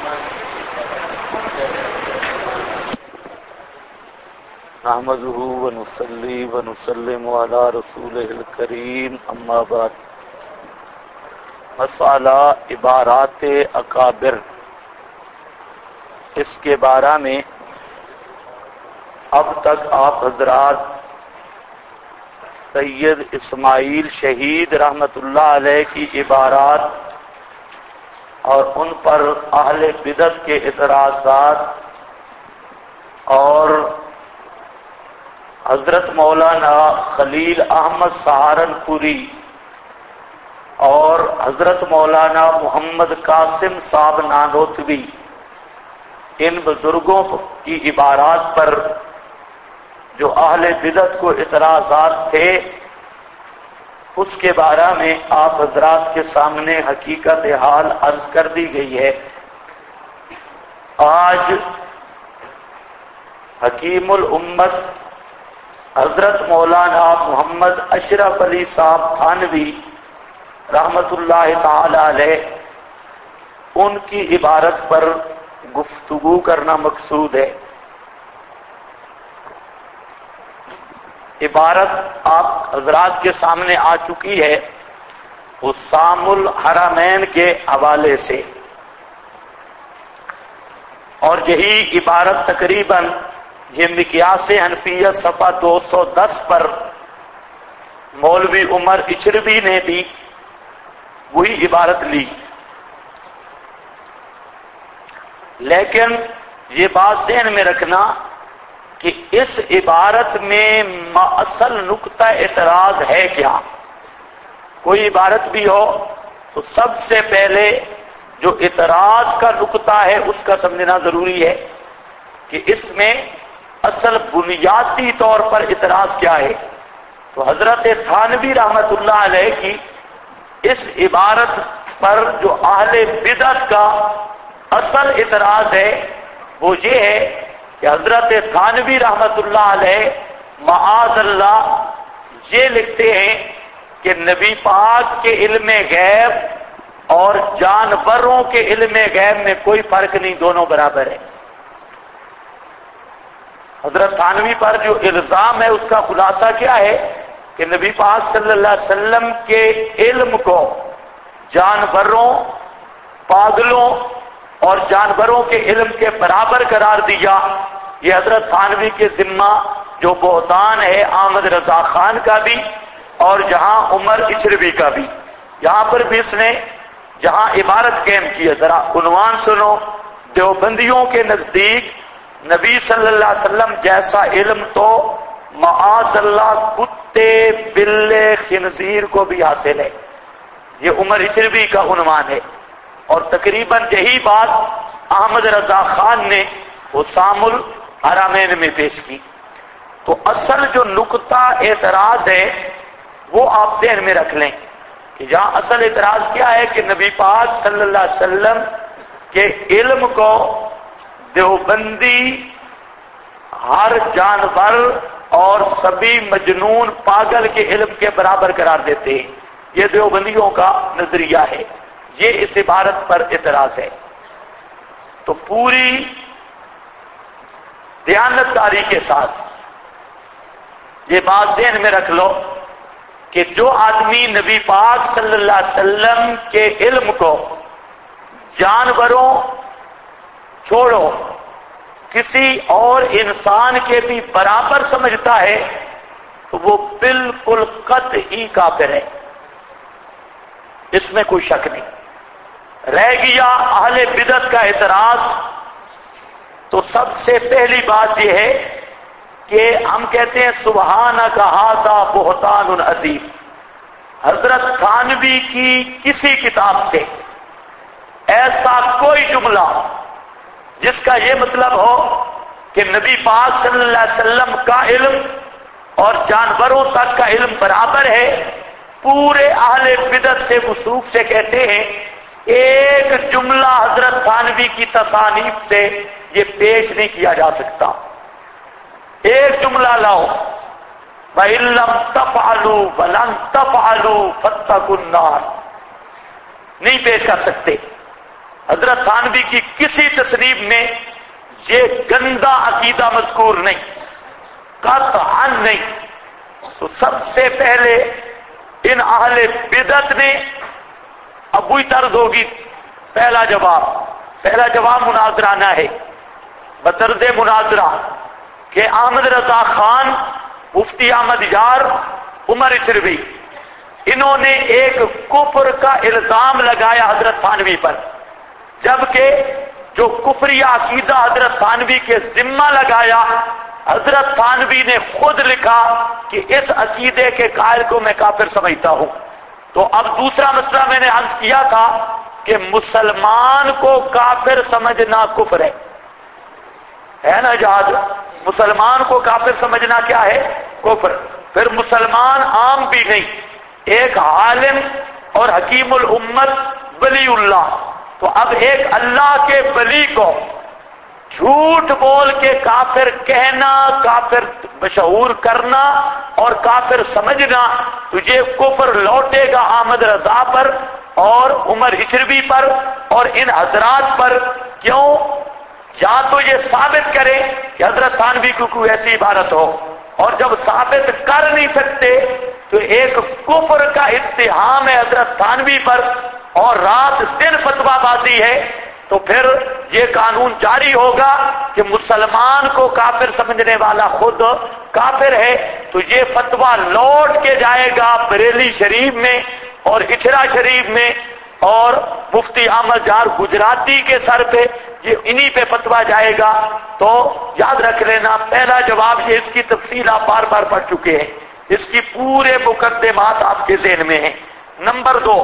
نحمده ونصلي ونسلم على رسوله الكريم اما بعد. مسئلہ عبارات اکابر، اس کے بارے میں اب تک آپ حضرات سید اسماعیل شہید رحمت اللہ علیہ کی عبارات اور ان پر اہل بدعت کے اعتراضات اور حضرت مولانا خلیل احمد سہارنپوری اور حضرت مولانا محمد قاسم صاحب نانوتوی، ان بزرگوں کی عبارات پر جو اہل بدعت کو اعتراضات تھے، اس کے بارے میں آپ حضرات کے سامنے حقیقت حال عرض کر دی گئی ہے. آج حکیم الامت حضرت مولانا محمد اشرف علی صاحب تھانوی رحمت اللہ تعالی علیہ، ان کی عبارت پر گفتگو کرنا مقصود ہے. عبارت آپ حضرات کے سامنے آ چکی ہے حسام الحرمین کے حوالے سے، اور یہی عبارت تقریباً یہ مقیاس حنفیت صفحہ 210 پر مولوی عمر اچھروی نے بھی وہی عبارت لی. لیکن یہ بات ذہن میں رکھنا کہ اس عبارت میں اصل نقطہ اعتراض ہے کیا. کوئی عبارت بھی ہو تو سب سے پہلے جو اعتراض کا نقطہ ہے اس کا سمجھنا ضروری ہے کہ اس میں اصل بنیادی طور پر اعتراض کیا ہے. تو حضرت تھانوی رحمت اللہ علیہ کی اس عبارت پر جو اہل بدعت کا اصل اعتراض ہے وہ یہ ہے کہ حضرت تھانوی رحمت اللہ علیہ معاذ اللہ یہ لکھتے ہیں کہ نبی پاک کے علم غیب اور جانوروں کے علم غیب میں کوئی فرق نہیں، دونوں برابر ہے. حضرت تھانوی پر جو الزام ہے اس کا خلاصہ کیا ہے کہ نبی پاک صلی اللہ علیہ وسلم کے علم کو جانوروں، پاگلوں اور جانوروں کے علم کے برابر قرار دیا. یہ حضرت تھانوی کے ذمہ جو بہتان ہے احمد رضا خان کا بھی اور جہاں عمر اچھروی کا بھی. یہاں پر بھی اس نے جہاں عبارت قائم کی ہے، ذرا عنوان سنو. دیوبندیوں کے نزدیک نبی صلی اللہ علیہ وسلم جیسا علم تو معاذ اللہ کتے، بلے، خنزیر کو بھی حاصل ہے. یہ عمر اچھروی کا عنوان ہے، اور تقریباً یہی بات احمد رضا خان نے حسام الحرمین میں پیش کی. تو اصل جو نقطہ اعتراض ہے وہ آپ ذہن میں رکھ لیں کہ جہاں اصل اعتراض کیا ہے کہ نبی پاک صلی اللہ علیہ وسلم کے علم کو دیوبندی ہر جانور اور سبھی مجنون پاگل کے علم کے برابر قرار دیتے ہیں. یہ دیوبندیوں کا نظریہ ہے، یہ اس عبارت پر اعتراض ہے. تو پوری دیانتداری کے ساتھ یہ بات ذہن میں رکھ لو کہ جو آدمی نبی پاک صلی اللہ علیہ وسلم کے علم کو جانوروں چھوڑو کسی اور انسان کے بھی برابر سمجھتا ہے تو وہ بالکل قطعی کافر ہے، اس میں کوئی شک نہیں. رہ گیا اہل بدعت کا اعتراض. تو سب سے پہلی بات یہ ہے کہ ہم کہتے ہیں سبحانک ھذا بہتان عظیم. حضرت تھانوی کی کسی کتاب سے ایسا کوئی جملہ جس کا یہ مطلب ہو کہ نبی پاک صلی اللہ علیہ وسلم کا علم اور جانوروں تک کا علم برابر ہے، پورے اہل بدعت سے وثوق سے کہتے ہیں ایک جملہ حضرت تھانوی کی تصانیف سے یہ پیش نہیں کیا جا سکتا. ایک جملہ لاؤ، وَإِن لَّمْ تَفْعَلُوا وَلَن تَفْعَلُوا فَاتَّقُوا النَّارَ، نہیں پیش کر سکتے. حضرت تھانوی کی کسی تصنیف میں یہ گندا عقیدہ مذکور نہیں، قطعا نہیں۔ تو سب سے پہلے ان اہل بدعت نے، اب وہی طرز ہوگی، پہلا جواب مناظرانہ ہے، بطرز مناظرہ کہ احمد رضا خان، مفتی احمد یار، عمر اچھروی، انہوں نے ایک کفر کا الزام لگایا حضرت تھانوی پر، جبکہ جو کفری عقیدہ حضرت تھانوی کے ذمہ لگایا، حضرت تھانوی نے خود لکھا کہ اس عقیدے کے قائل کو میں کافر سمجھتا ہوں۔ تو اب دوسرا مسئلہ میں نے عرض کیا تھا کہ مسلمان کو کافر سمجھنا کفر ہے نا جہاد، مسلمان کو کافر سمجھنا کیا ہے؟ کفر۔ پھر مسلمان عام بھی نہیں، ایک عالم اور حکیم الامت ولی اللہ، تو اب ایک اللہ کے ولی کو جھوٹ بول کے کافر کہنا، کافر مشہور کرنا اور کافر سمجھنا، تجھے کفر لوٹے گا احمد رضا پر اور عمر اچھروی پر اور ان حضرات پر۔ کیوں؟ یا تو یہ ثابت کرے کہ حضرت تھانوی کی کوئی ایسی عبارت ہو، اور جب ثابت کر نہیں سکتے تو ایک کفر کا اتہام ہے حضرت تھانوی پر اور رات دن فتویٰ بازی ہے، تو پھر یہ قانون جاری ہوگا کہ مسلمان کو کافر سمجھنے والا خود کافر ہے، تو یہ فتویٰ لوٹ کے جائے گا بریلی شریف میں اور اچھرا شریف میں اور مفتی احمد یار گجراتی کے سر پہ، یہ انہی پہ فتویٰ جائے گا۔ تو یاد رکھ لینا، پہلا جواب یہ، اس کی تفصیل آپ بار بار پڑھ چکے ہیں، اس کی پورے مقدمات آپ کے ذہن میں ہیں۔ نمبر 2،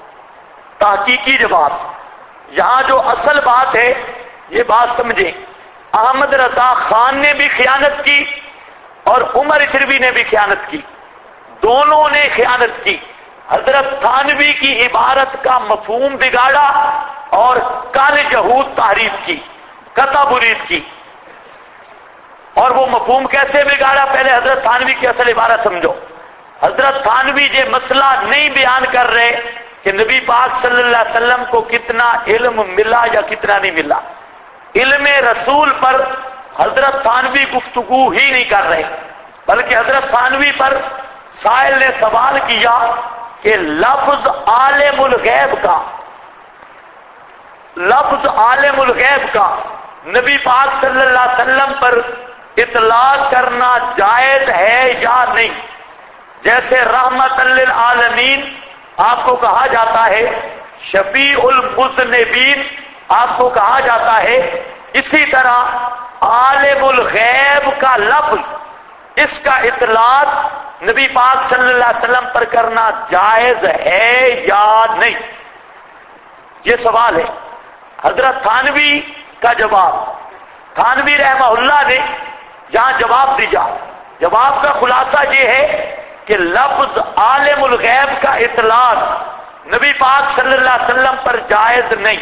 تحقیقی جواب۔ یہاں جو اصل بات ہے یہ بات سمجھیں، احمد رضا خان نے بھی خیانت کی اور عمر اچھروی نے بھی خیانت کی، دونوں نے خیانت کی۔ حضرت تھانوی کی عبارت کا مفہوم بگاڑا اور کال جہود تحریف کی، قطع برید کی۔ اور وہ مفہوم کیسے بگاڑا؟ پہلے حضرت تھانوی کی اصل عبارت سمجھو۔ حضرت تھانوی یہ مسئلہ نہیں بیان کر رہے کہ نبی پاک صلی اللہ علیہ وسلم کو کتنا علم ملا یا کتنا نہیں ملا، علم رسول پر حضرت تھانوی گفتگو ہی نہیں کر رہے، بلکہ حضرت تھانوی پر سائل نے سوال کیا کہ لفظ عالم الغیب کا نبی پاک صلی اللہ علیہ وسلم پر اطلاق کرنا جائز ہے یا نہیں؟ جیسے رحمت للعالمین آپ کو کہا جاتا ہے، شفیع المذنبین آپ کو کہا جاتا ہے، اسی طرح عالم الغیب کا لفظ، اس کا اطلاق نبی پاک صلی اللہ علیہ وسلم پر کرنا جائز ہے یا نہیں؟ یہ سوال ہے۔ حضرت تھانوی کا جواب، تھانوی رحمہ اللہ نے یہاں جواب دیا، جواب کا خلاصہ یہ ہے کہ لفظ عالم الغیب کا اطلاق نبی پاک صلی اللہ علیہ وسلم پر جائز نہیں۔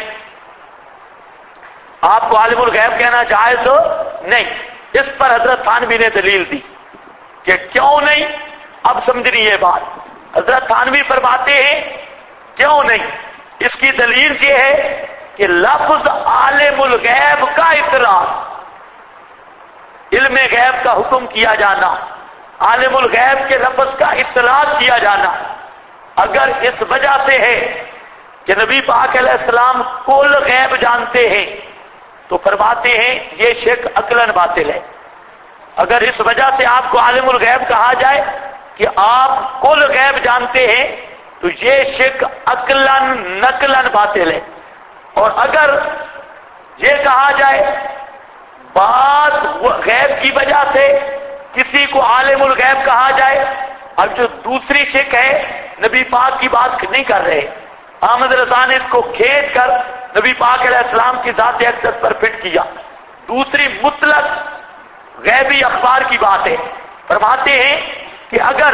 آپ کو عالم الغیب کہنا جائز نہیں۔ اس پر حضرت تھانوی نے دلیل دی کہ کیوں نہیں؟ اب سمجھنی یہ بات، حضرت تھانوی فرماتے ہیں کیوں نہیں؟ اس کی دلیل یہ ہے کہ لفظ عالم الغیب کا اطلاق، علم غیب کا حکم کیا جانا، عالم الغیب کے لفظ کا اطلاق کیا جانا، اگر اس وجہ سے ہے کہ نبی پاک علیہ السلام کل غیب جانتے ہیں تو فرماتے ہیں یہ شرک عقلاً باطل ہے۔ اگر اس وجہ سے آپ کو عالم الغیب کہا جائے کہ آپ کل غیب جانتے ہیں تو یہ شرک عقلاً نقلاً باطل ہے۔ اور اگر یہ کہا جائے بعض غیب کی وجہ سے کسی کو عالم الغیب کہا جائے، اب جو دوسری شرک ہے نبی پاک کی بات نہیں کر رہے، احمد رضا نے اس کو کھینچ کر نبی پاک علیہ السلام کی ذات اقدس پر فٹ کیا، دوسری مطلق غیبی اخبار کی بات ہے۔ فرماتے ہیں کہ اگر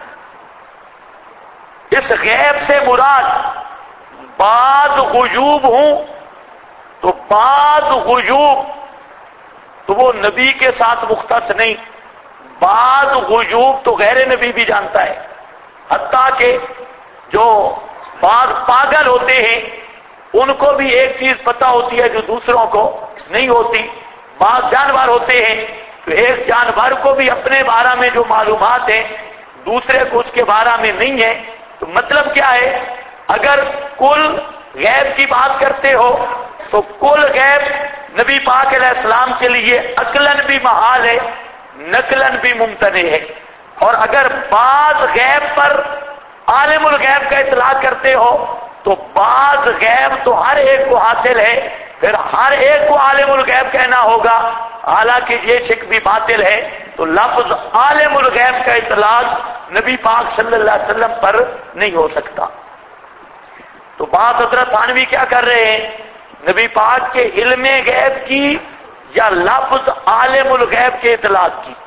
اس غیب سے مراد بعض غیوب ہوں تو بعض غیوب تو وہ نبی کے ساتھ مختص نہیں، بعض غیوب تو غیر نبی بھی جانتا ہے، حتیٰ کہ جو بعض پاگل ہوتے ہیں उनको भी एक चीज पता होती है जो दूसरों को नहीं होती। बात जानवर होते हैं तो एक जानवर को भी अपने बारे में जो मालूमात है दूसरे को उसके बारे में नहीं है। तो मतलब क्या है, अगर कुल गैब की बात करते हो तो कुल गैब नबी पाक अलैहिस्सलाम के लिए अकलन भी महाल है, नकलन भी मुमतने है। और अगर बाज गैब पर आलिमुल गैब का इतलाक करते हो तो बाज गैब तो हर एक को हासिल है, फिर हर एक को आलिमुल गैब कहना होगा, हालांकि ये शिक भी बातिल है। तो लफ्ज आलिमुल गैब का इतलाक नबी पाक सल्लल्लाहु अलैहि वसल्लम पर नहीं हो सकता। तो बात हजरत थानवी क्या कर रहे हैं, नबी पाक के इल्मे गैब की या लफ्ज आलिमुल गैब के इतलाक की।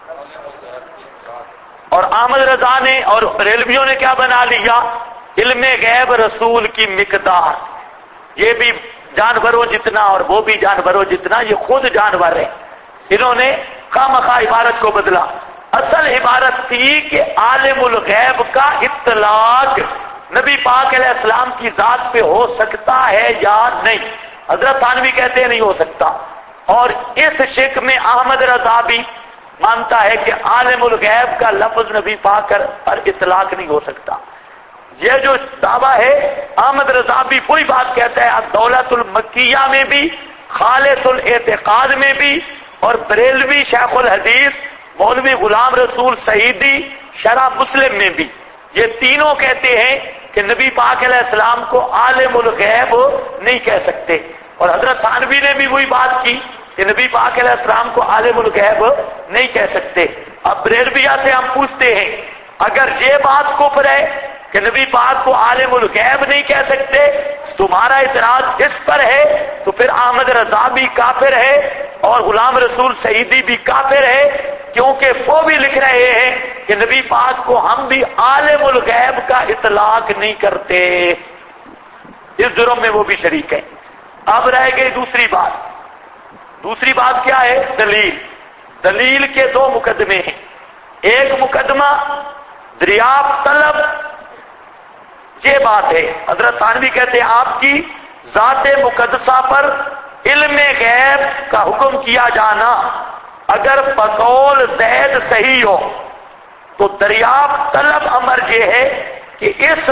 और अहमद रजा ने और रेलवियों ने क्या बना लिया, इल्मे गैब रसूल की मिकदार, ये भी जानवरों जितना और वो भी जानवरों जितना, ये खुद जानवर है। इन्होंने खामखा इबारत को बदला। असल इबारत थी कि आलिमुल गैब का इत्तलाक नबी पाक अलैहिस्सलाम की जात पे हो सकता है या नहीं। हजरत थानवी कहते हैं नहीं हो सकता। और इस शिक में अहमद रजा भी मानता है कि आलिमुल गैब का लफ्ज नबी पाक पर इत्तलाक नहीं हो सकता। ये जो दावा है अहमद रजा भी वही बात कहता है, दौलतुल मक्किया में भी, खालिसुल एतिकाद में भी, और बरेलवी शेखुल हदीस मौलवी गुलाम रसूल सईदी शरह मुस्लिम में भी। ये तीनों कहते हैं कि नबी पाक अलैहिस्सलाम को आलिमुल गैब नहीं कह सकते। और हजरत थानवी ने भी वही बात की कि नबी पाक अलैहिस्सलाम को आलिमुल गैब नहीं कह सकते। अब बरेलविया से हम पूछते हैं, अगर ये बात कुफ्र है कि नबी पाक को आलिमुल गैब नहीं कह सकते, तुम्हारा इतराज इस पर है, तो फिर अहमद रजा भी काफिर है और गुलाम रसूल सईदी भी काफिर है, क्योंकि वो भी लिख रहे हैं कि नबी पाक को हम भी आलिमुल गैब का इतलाक नहीं करते। इस जुर्म में वो भी शरीक है। अब रह गई दूसरी बात। दूसरी बात क्या है, दलील। दलील के दो मुकदमे हैं। एक मुकदमा दरियाफ्त तलब, ये बात है हजरत थानवी कहते हैं आपकी जाते मुकद्दसा पर इल्मे गैब का हुक्म किया जाना अगर बकौल ज़ैद सही हो तो दरियाफ्त तलब अमर ये है कि इस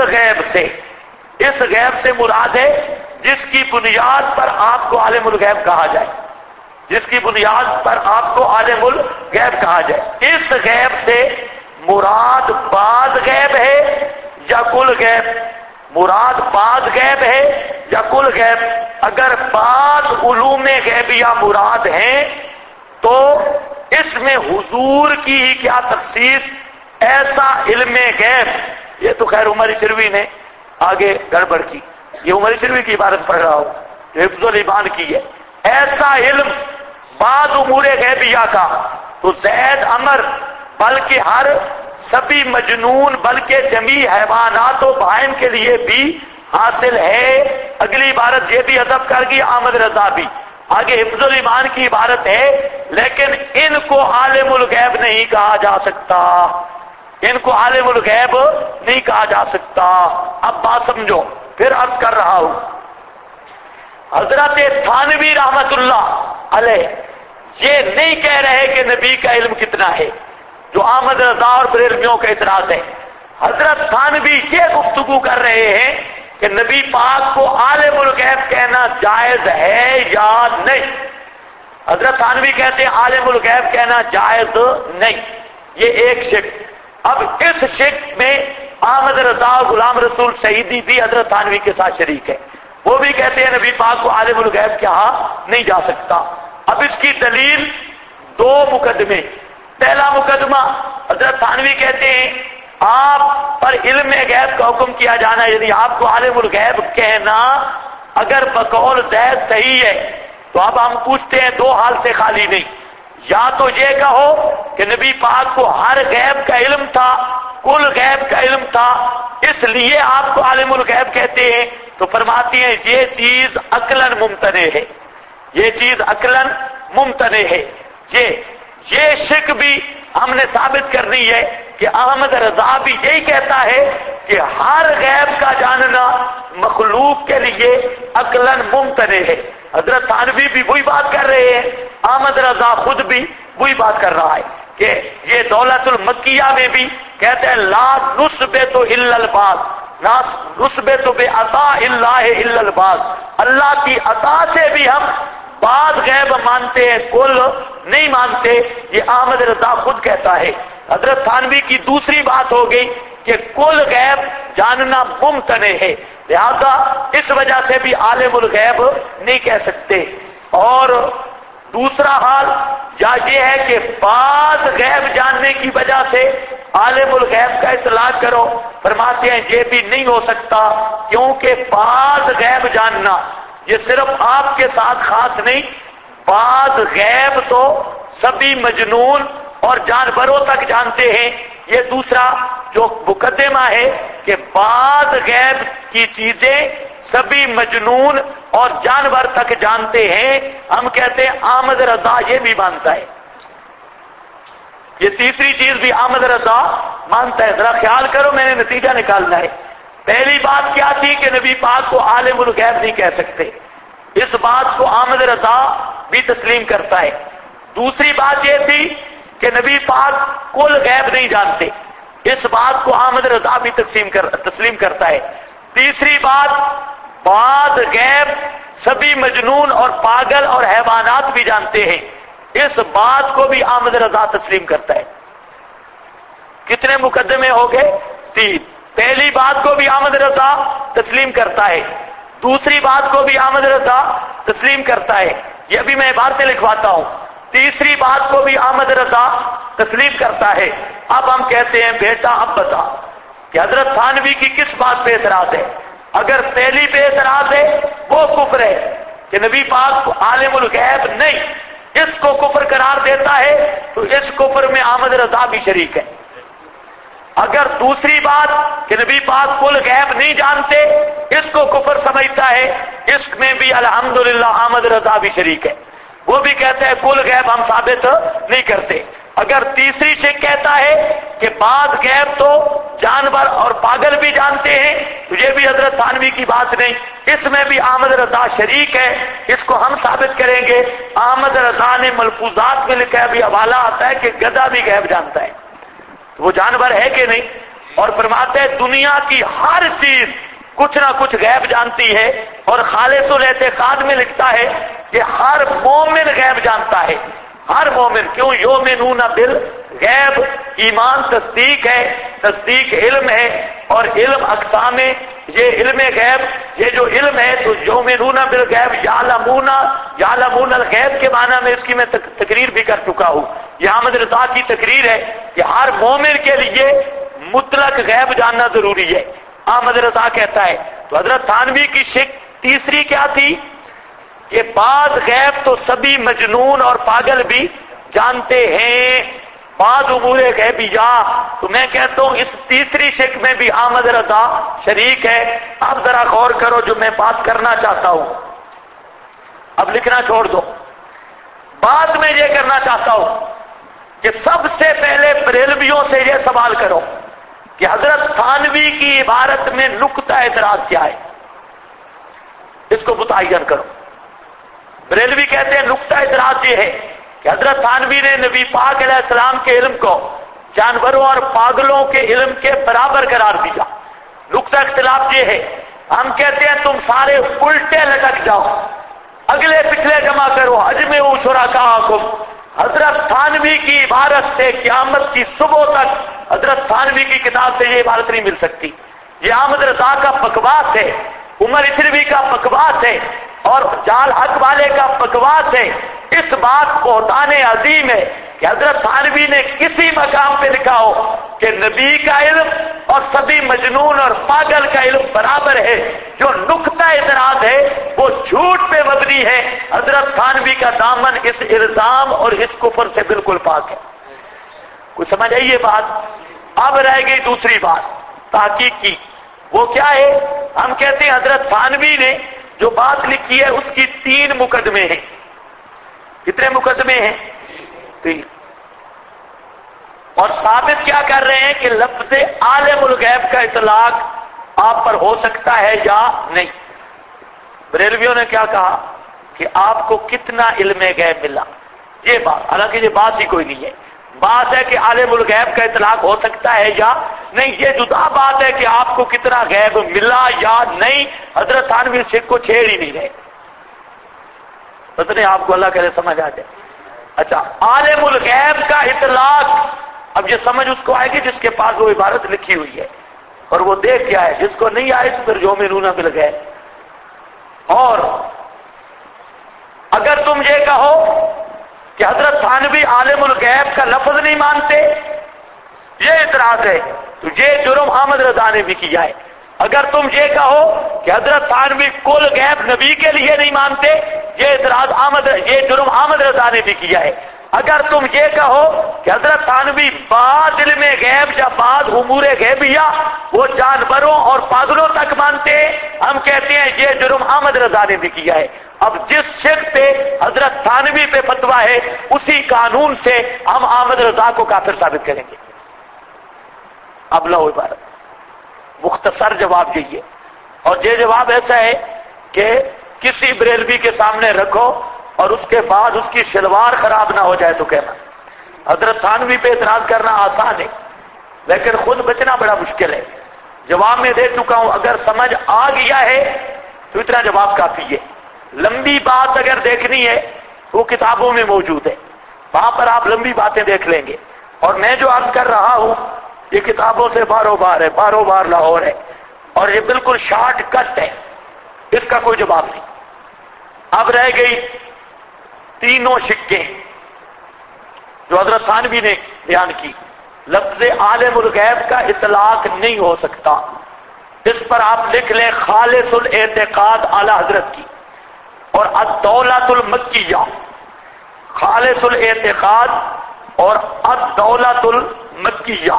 गैब से मुराद है जिसकी बुनियाद पर आपको आलिमुल गैब कहा जाए, जिसकी बुनियाद पर आपको आलिमुल गैब कहा जाए। इस गैब से मुराद बाज गैब है या कुल गैब, मुराद बाज गैब है या कुल गैब। अगर बाज उलूमे गैबिया मुराद हैं तो इसमें हुजूर की ही क्या तखसीस, ऐसा इल्मे गैब। ये तो खैर उमर शिरवी ने आगे गड़बड़ की, ये उमर शिरवी की इबारत पढ़ रहा हूं, हिफ्जुल ईमान की है। ऐसा इल्म बाज उमूरे गैबिया का तो ज़ैद अमर बल्कि हर सभी मजनून बल्कि जमी हैवानात व बहाइम के लिए भी हासिल है। अगली इबारत ये भी अदब कर गई अहमद रजा भी। आगे हिफ्जुल ईमान की इबारत है, लेकिन इनको आलिमुल गैब नहीं कहा जा सकता, इनको आलिमुल गैब नहीं कहा जा सकता। अब बात समझो, फिर अर्ज कर रहा हूं, हजरत थानवी रहमतुल्लाह अलैह ये नहीं कह रहे कि नबी का इल्म कितना है, जो अहमद रजा और बरेलवियों का इतराज है। हजरत थानवी ये गुफ्तगू कर रहे हैं कि नबी पाक को आलिमुल गैब कहना जायज है या नहीं। हजरत थानवी कहते हैं आलिमुल गैब कहना जायज नहीं। ये एक शिक। अब इस शिक में अहमद रजा और गुलाम रसूल सईदी भी हजरत थानवी के साथ शरीक है। वो भी कहते हैं नबी पाक को आलिमुल गैब कहा नहीं जा सकता। अब इसकी दलील दो मुकदमे। पहला मुकदमा हजरत थानवी कहते हैं आप पर इल्मे गैब का हुक्म किया जाना, यदि आपको आलिमुल गैब कहना अगर बकौल ज़ैद सही है तो अब हम पूछते हैं दो हाल से खाली नहीं। या तो ये कहो कि नबी पाक को हर गैब का इल्म था, कुल गैब का इल्म था, इसलिए आपको आलिमुल गैब कहते हैं। तो फरमाती हैं ये चीज अकलन मुमतने है, ये चीज अकलन मुमतने है। ये शिक भी हमने साबित करनी है کہ احمد رضا بھی یہی کہتا ہے کہ ہر غیب کا جاننا مخلوق کے لیے عقلاً ممتنع ہے۔ حضرت تھانوی بھی وہی بات کر رہے ہیں، احمد رضا خود بھی وہی بات کر رہا ہے کہ یہ دولت المکیہ میں بھی کہتے ہیں لا نثبت الا البعض، نثبت بعطاء اللہ الا البعض، اللہ کی عطا سے بھی ہم بعض غیب مانتے ہیں، کل نہیں مانتے، یہ احمد رضا خود کہتا ہے۔ حضرت تھانوی کی دوسری بات ہو گئی کہ کل غیب جاننا ممتنع ہے، لہذا اس وجہ سے بھی عالم الغیب نہیں کہہ سکتے۔ اور دوسرا حال یا یہ ہے کہ بعض غیب جاننے کی وجہ سے عالم الغیب کا اطلاق کرو، فرماتے ہیں یہ بھی نہیں ہو سکتا، کیونکہ بعض غیب جاننا یہ صرف آپ کے ساتھ خاص نہیں، بعض غیب تو سبھی مجنون اور جانوروں تک جانتے ہیں۔ یہ دوسرا جو مقدمہ ہے کہ بعض غیب کی چیزیں سبھی مجنون اور جانور تک جانتے ہیں، ہم کہتے ہیں احمد رضا یہ بھی مانتا ہے، یہ تیسری چیز بھی احمد رضا مانتا ہے۔ ذرا خیال کرو، میں نے نتیجہ نکالنا ہے۔ پہلی بات کیا تھی کہ نبی پاک کو عالم الغیب نہیں کہہ سکتے، اس بات کو احمد رضا بھی تسلیم کرتا ہے۔ دوسری بات یہ تھی کہ نبی پاک کل غیب نہیں جانتے، اس بات کو احمد رضا بھی تسلیم کرتا ہے۔ تیسری بات بعض غیب سبھی مجنون اور پاگل اور حیوانات بھی جانتے ہیں، اس بات کو بھی احمد رضا تسلیم کرتا ہے۔ کتنے مقدمے ہو گئے؟ 3۔ پہلی بات کو بھی احمد رضا تسلیم کرتا ہے، دوسری بات کو بھی احمد رضا تسلیم کرتا ہے، یہ بھی میں عبارتیں لکھواتا ہوں، تیسری بات کو بھی احمد رضا تسلیم کرتا ہے۔ اب ہم کہتے ہیں بیٹا اب بتا کہ حضرت تھانوی کی کس بات پہ اعتراض ہے؟ اگر پہلی پہ اعتراض ہے وہ کفر ہے کہ نبی پاک کو عالم الغیب نہیں، اس کو کفر قرار دیتا ہے تو اس کفر میں احمد رضا بھی شریک ہے۔ اگر دوسری بات کہ نبی پاک کل غیب نہیں جانتے، اس کو کفر سمجھتا ہے، اس میں بھی الحمدللہ احمد رضا بھی شریک ہے، وہ بھی کہتے ہیں کل غیب ہم ثابت نہیں کرتے۔ اگر تیسری شک کہتا ہے کہ بعض غیب تو جانور اور پاگل بھی جانتے ہیں، تو یہ بھی حضرت تھانوی کی بات نہیں، اس میں بھی احمد رضا شریک ہے، اس کو ہم ثابت کریں گے۔ احمد رضا نے ملفوظات میں لکھا ہے، بھی حوالہ آتا ہے کہ گدھا بھی غیب جانتا ہے، تو وہ جانور ہے کہ نہیں؟ اور فرماتے ہیں دنیا کی ہر چیز کچھ نہ کچھ غیب جانتی ہے، اور خالص الاعتقاد میں لکھتا ہے کہ ہر مومن غیب جانتا ہے، ہر مومن۔ کیوں؟ یؤمنون بالغیب، ایمان تصدیق ہے، تصدیق علم ہے، اور علم اقسام ہے، یہ علم غیب، یہ جو علم ہے تو یؤمنون بالغیب یعلمون الغیب کے معنی میں اس کی میں تقریر بھی کر چکا ہوں۔ یہ احمد رضا کی تقریر ہے کہ ہر مومن کے لیے مطلق غیب جاننا ضروری ہے، احمد رضا کہتا ہے۔ تو حضرت تھانوی کی شک تیسری کیا تھی کہ بعض غیب تو سبھی مجنون اور پاگل بھی جانتے ہیں، بعض امور غیبیہ، تو میں کہتا ہوں اس تیسری شک میں بھی احمد رضا شریک ہے۔ اب ذرا غور کرو جو میں بات کرنا چاہتا ہوں، اب لکھنا چھوڑ دو، بات میں یہ کرنا چاہتا ہوں کہ سب سے پہلے بریلویوں سے یہ سوال کرو کہ حضرت تھانوی کی عبارت میں نقطہ اعتراض کیا ہے، اس کو متعین کرو۔ بریلوی کہتے ہیں نقطہ اعتراض یہ ہے کہ حضرت تھانوی نے نبی پاک علیہ السلام کے علم کو جانوروں اور پاگلوں کے علم کے برابر قرار دیا۔ نقطہ اختلاف یہ ہے، ہم کہتے ہیں تم سارے الٹے لٹک جاؤ، اگلے پچھلے جمع کرو، اجمعوا شرکاءکم۔ حضرت تھانوی کی عبارت سے قیامت کی صبح تک حضرت تھانوی کی کتاب سے یہ عبارت نہیں مل سکتی، یہ احمد رضا کا بکواس ہے، عمر اچھروی کا بکواس ہے، اور جال حق والے کا بکواس ہے۔ اس بات بہتان عظیم ہے کہ حضرت تھانوی نے کسی مقام پہ لکھا ہو کہ نبی کا علم اور سبھی مجنون اور پاگل کا علم برابر ہے۔ جو نقطہ اعتراض ہے وہ جھوٹ پہ مبنی ہے۔ حضرت تھانوی کا دامن اس الزام اور اس کفر سے بالکل پاک ہے۔ کوئی سمجھ آئیے بات؟ اب رہ گئی دوسری بات تحقیق کی، وہ کیا ہے؟ ہم کہتے ہیں حضرت تھانوی نے جو بات لکھی ہے اس کی 3 مقدمے ہیں۔ کتنے مقدمے ہیں؟ 3۔ اور ثابت کیا کر رہے ہیں کہ لفظ عالم الغیب کا اطلاق آپ پر ہو سکتا ہے یا نہیں. بریلویوں نے کیا کہا کہ آپ کو کتنا علم غیب ملا، یہ بات، حالانکہ یہ بات ہی کوئی نہیں ہے. بات ہے کہ عالم الغیب کا اطلاق ہو سکتا ہے یا نہیں، یہ جدا بات ہے کہ آپ کو کتنا غیب ملا یا نہیں. حضرت تھانوی شیخ کو چھیڑ ہی نہیں رہے. پتہ نہیں آپ کو اللہ کرے سمجھ آ جائے. اچھا، عالم الغیب کا اطلاق، اب یہ سمجھ اس کو آئے گی جس کے پاس وہ عبارت لکھی ہوئی ہے اور وہ دیکھ کیا ہے. جس کو نہیں آئے تو پھر یؤمنون بالغیب. اور اگر تم یہ کہو کہ حضرت تھانوی عالم الغیب کا لفظ نہیں مانتے، یہ اعتراض ہے، تو یہ جرم احمد رضا نے بھی کیا ہے. اگر تم یہ کہو کہ حضرت تھانوی کل غیب نبی کے لیے نہیں مانتے، یہ جرم احمد رضا نے بھی کیا ہے. اگر تم یہ کہو کہ حضرت تھانوی بعض علم غیب یا بعض امور غیبیہ وہ جانوروں اور پاگلوں تک مانتے، ہم کہتے ہیں یہ جرم احمد رضا نے بھی کیا ہے. اب جس شرک پہ حضرت تھانوی پہ فتویٰ ہے اسی قانون سے ہم احمد رضا کو کافر ثابت کریں گے. اب لو عبارت، مختصر جواب یہی ہے. اور یہ جواب ایسا ہے کہ کسی بریلوی کے سامنے رکھو اور اس کے بعد اس کی شلوار خراب نہ ہو جائے تو کہنا. حضرت تھانوی پہ اعتراض کرنا آسان ہے لیکن خود بچنا بڑا مشکل ہے. جواب میں دے چکا ہوں، اگر سمجھ آ گیا ہے تو اتنا جواب کافی ہے. لمبی بات اگر دیکھنی ہے وہ کتابوں میں موجود ہے، وہاں پر آپ لمبی باتیں دیکھ لیں گے. اور میں جو عرض کر رہا ہوں یہ کتابوں سے بارو بار ہے، بارو بار لاہور ہے، اور یہ بالکل شارٹ کٹ ہے، اس کا کوئی جواب نہیں. اب رہ گئی تینوں شکیں جو حضرت تھانوی نے بیان کی. لفظ عالم الغیب کا اطلاق نہیں ہو سکتا، اس پر آپ لکھ لیں خالص الاعتقاد اعلی حضرت کی اور الدولۃ المکیہ. خالص الاعتقاد اور الدولۃ المکیہ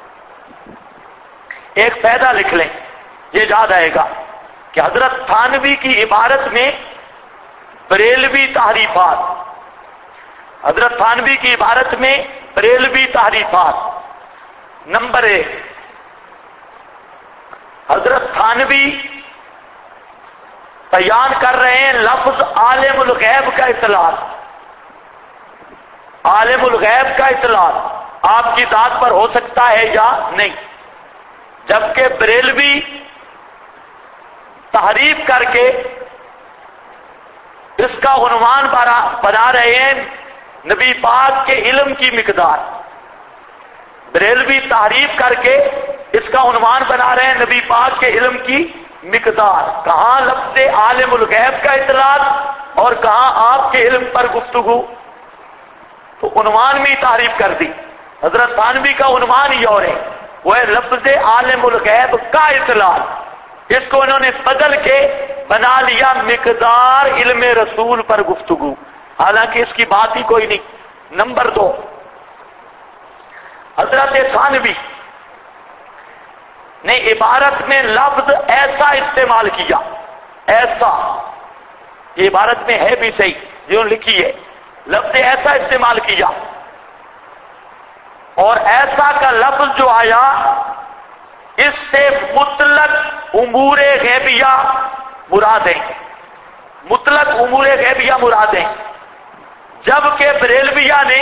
ایک پیدا لکھ لیں، یہ یاد آئے گا کہ حضرت تھانوی کی عبارت میں بریلوی تحریفات، حضرت تھانوی کی عبارت میں بریلوی تحریفات. نمبر 1، حضرت تھانوی بیان کر رہے ہیں لفظ عالم الغیب کا اطلاق. عالم الغیب کا اطلاق آپ کی ذات پر ہو سکتا ہے یا نہیں، جبکہ بریلوی تحریف کر کے اس کا عنوان بنا رہے ہیں نبی پاک کے علم کی مقدار. بریلوی تحریف کر کے اس کا عنوان بنا رہے ہیں نبی پاک کے علم کی مقدار. کہاں لفظ عالم الغیب کا اطلاق اور کہاں آپ کے علم پر گفتگو، تو عنوان میں تعریف کر دی. حضرت تھانوی کا عنوان ہی اور ہے، وہ ہے لفظ عالم الغیب کا اطلاق. اس کو انہوں نے بدل کے بنا لیا مقدار علم رسول پر گفتگو، حالانکہ اس کی بات ہی کوئی نہیں. نمبر 2، حضرت تھانوی نے عبارت میں لفظ ایسا استعمال کیا، ایسا، یہ عبارت میں ہے بھی صحیح جو لکھی ہے، لفظ ایسا استعمال کیا، اور ایسا کا لفظ جو آیا اس سے مطلق امور غیبیہ مرادیں، مطلق امور غیبیہ مرادیں. جبکہ بریلویہ نے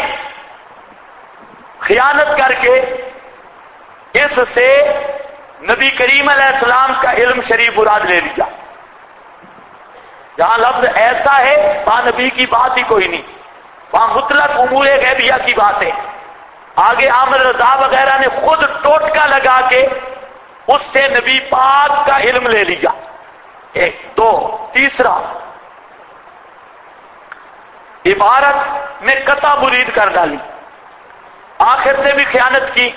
خیانت کر کے اس سے نبی کریم علیہ السلام کا علم شریف مراد لے لیا. جہاں لفظ ایسا ہے وہاں نبی کی بات ہی کوئی نہیں، وہاں مطلق امور غیبیہ کی بات ہے. آگے احمد رضا وغیرہ نے خود ٹوٹکا لگا کے اس سے نبی پاک کا علم لے لیا. 1 2 تیسرا، عبارت میں قطع مرید کر ڈالی، آخر سے بھی خیانت کی.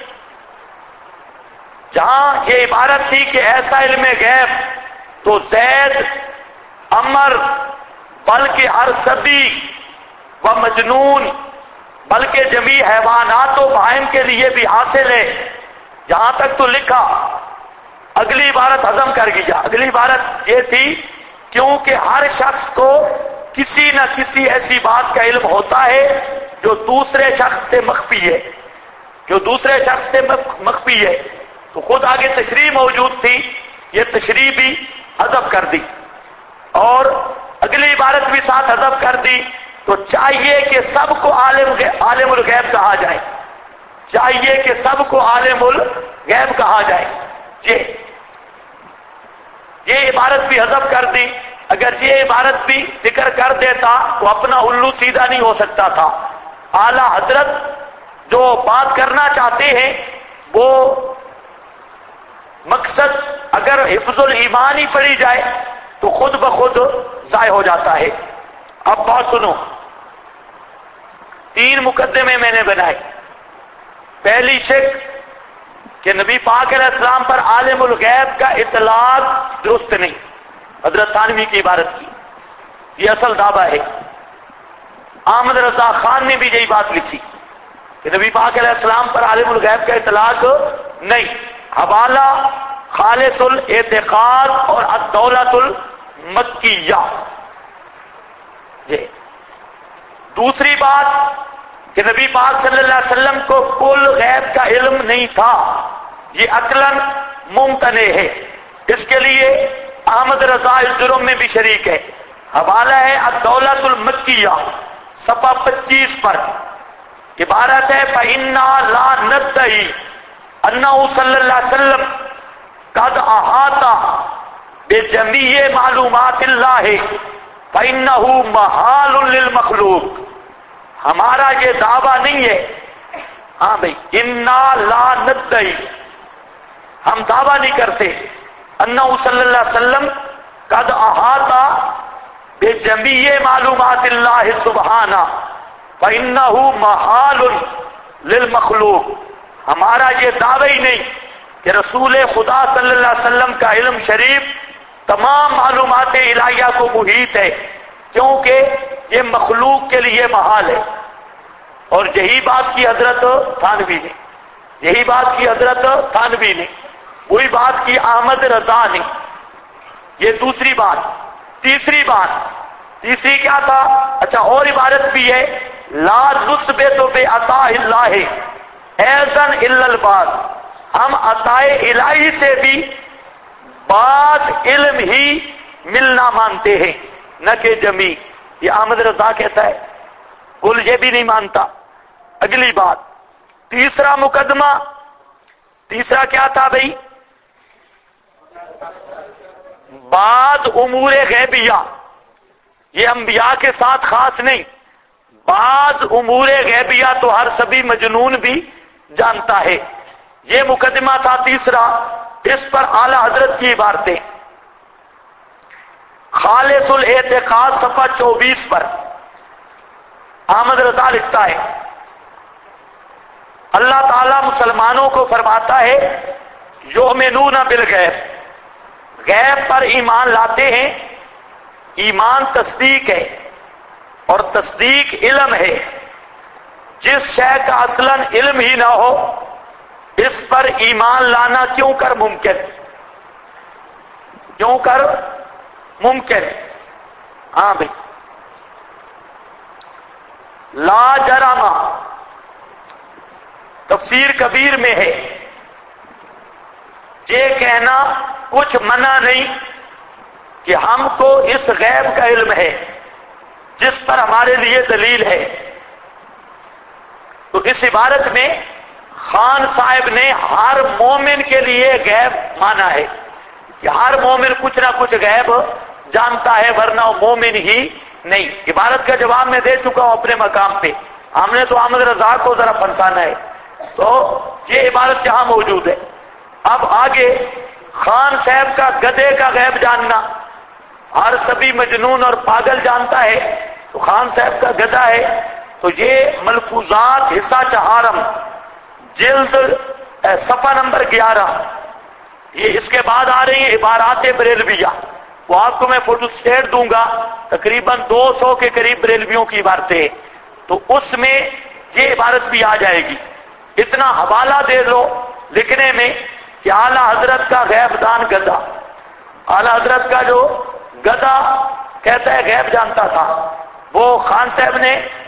جہاں یہ عبارت تھی کہ ایسا علم غیب تو زید، عمر، بلکہ ہر صبی و مجنون، بلکہ جمیع حیوانات و بہائم کے لیے بھی حاصل ہے، جہاں تک تو لکھا. اگلی عبارت ہضم کر گیا. اگلی عبارت یہ تھی کیونکہ ہر شخص کو کسی نہ کسی ایسی بات کا علم ہوتا ہے جو دوسرے شخص سے مخفی ہے. جو دوسرے شخص سے مخفی ہے، تو خود آگے تشریح موجود تھی، یہ تشریح بھی حذف کر دی اور اگلی عبارت بھی ساتھ حذف کر دی. تو چاہیے کہ سب کو عالم الغیب کہا جائے، چاہیے کہ سب کو عالم الغیب کہا جائے. یہ عبارت بھی حذف کر دی. اگر یہ عبارت بھی ذکر کر دیتا تو اپنا الو سیدھا نہیں ہو سکتا تھا. اعلی حضرت جو بات کرنا چاہتے ہیں وہ مقصد اگر حفظ الایمان ہی پڑھی جائے تو خود بخود ضائع ہو جاتا ہے. اب بات سنو، 3 مقدمے میں نے بنائے. پہلی شک کہ نبی پاک علیہ السلام پر عالم الغیب کا اطلاق درست نہیں، حضرت تھانوی کی عبارت کی، یہ اصل دعویٰ ہے. احمد رضا خان نے بھی یہی بات لکھی کہ نبی پاک علیہ السلام پر عالم الغیب کا اطلاق نہیں. حوالہ خالص الاعتقاد اور الدولۃ المکیہ. دوسری بات کہ نبی پاک صلی اللہ علیہ وسلم کو کل غیب کا علم نہیں تھا، یہ عقلاً ممتنع ہے. اس کے لیے احمد رضا اس جرم میں بھی شریک ہے. حوالہ ہے الدولۃ المکیہ صفحہ 25 پر. عبارت ہے فَإِنَّا لَا نَدَّعِي أَنَّهُ صلی اللہ علیہ وسلم قد احاطہ بجمیع معلومات اللہ فَإِنَّهُ مَحَالٌ لِلْمَخْلُوق. ہمارا یہ دعویٰ نہیں ہے. ہاں بھائی، اِنَّا لَا نَدَّعِي، ہم دعویٰ نہیں کرتے انہو صلی اللہ علیہ وسلم قد احاطہ بجمیع معلومات اللہ سبحانہ فَإِنَّهُ مَحَالٌ لِلْمَخْلُوق. ہمارا یہ دعوی ہی نہیں کہ رسول خدا صلی اللہ علیہ وسلم کا علم شریف تمام معلومات الہیہ کو محیط ہے، کیونکہ یہ مخلوق کے لیے محال ہے. اور یہی بات کی حضرت تھانوی نے، یہی بات کی حضرت تھانوی نے، وہی بات کی احمد رضا نے. یہ دوسری بات. تیسری کیا تھا؟ اچھا، اور عبارت بھی ہے لا نثبت بعطاء اللہ ایضا الا البعض. ہم عطاء الہی سے بھی بعض علم ہی ملنا مانتے ہیں، نہ کہ جمی. یہ احمد رضا کہتا ہے، کل یہ بھی نہیں مانتا. اگلی بات، تیسرا مقدمہ. تیسرا کیا تھا بھائی؟ بعض امور غیبیہ، یہ انبیاء کے ساتھ خاص نہیں. بعض امور غیبیہ تو ہر سبھی مجنون بھی جانتا ہے. یہ مقدمہ تھا تیسرا. اس پر اعلی حضرت کی عبارتیں خالص الاعتقاد صفحہ 24 پر احمد رضا لکھتا ہے اللہ تعالیٰ مسلمانوں کو فرماتا ہے یؤمنون بالغیب، غیب پر ایمان لاتے ہیں. ایمان تصدیق ہے اور تصدیق علم ہے. جس شے کا اصلاً علم ہی نہ ہو اس پر ایمان لانا کیوں کر ممکن. ہاں بھائی، لا جرم تفسیر کبیر میں ہے، یہ کہنا کچھ منع نہیں کہ ہم کو اس غیب کا علم ہے جس پر ہمارے لیے دلیل ہے. تو اس عبارت میں خان صاحب نے ہر مومن کے لیے غیب مانا ہے کہ ہر مومن کچھ نہ کچھ غیب جانتا ہے، ورنہ وہ مومن ہی نہیں. عبارت کا جواب میں دے چکا ہوں اپنے مقام پہ. ہم نے تو احمد رضا کو ذرا پھنسانا ہے. تو یہ عبارت جہاں موجود ہے. اب آگے خان صاحب کا گدھے کا غیب جاننا ہر سبھی مجنون اور پاگل جانتا ہے، تو خان صاحب کا گدھا ہے. تو یہ ملفوظات حصہ چہارم جلد صفحہ نمبر 11، یہ اس کے بعد آ رہی ہیں عبارات بریلویہ. وہ آپ کو میں فوٹو اسٹیٹ دوں گا، تقریباً 200 کے قریب بریلویوں کی عبارتیں ہیں. تو اس میں یہ عبارت بھی آ جائے گی. اتنا حوالہ دے لو لکھنے میں کہ اعلی حضرت کا غیب دان گدھا، اعلی حضرت کا جو گدھا کہتا ہے غیب جانتا تھا، وہ خان صاحب نے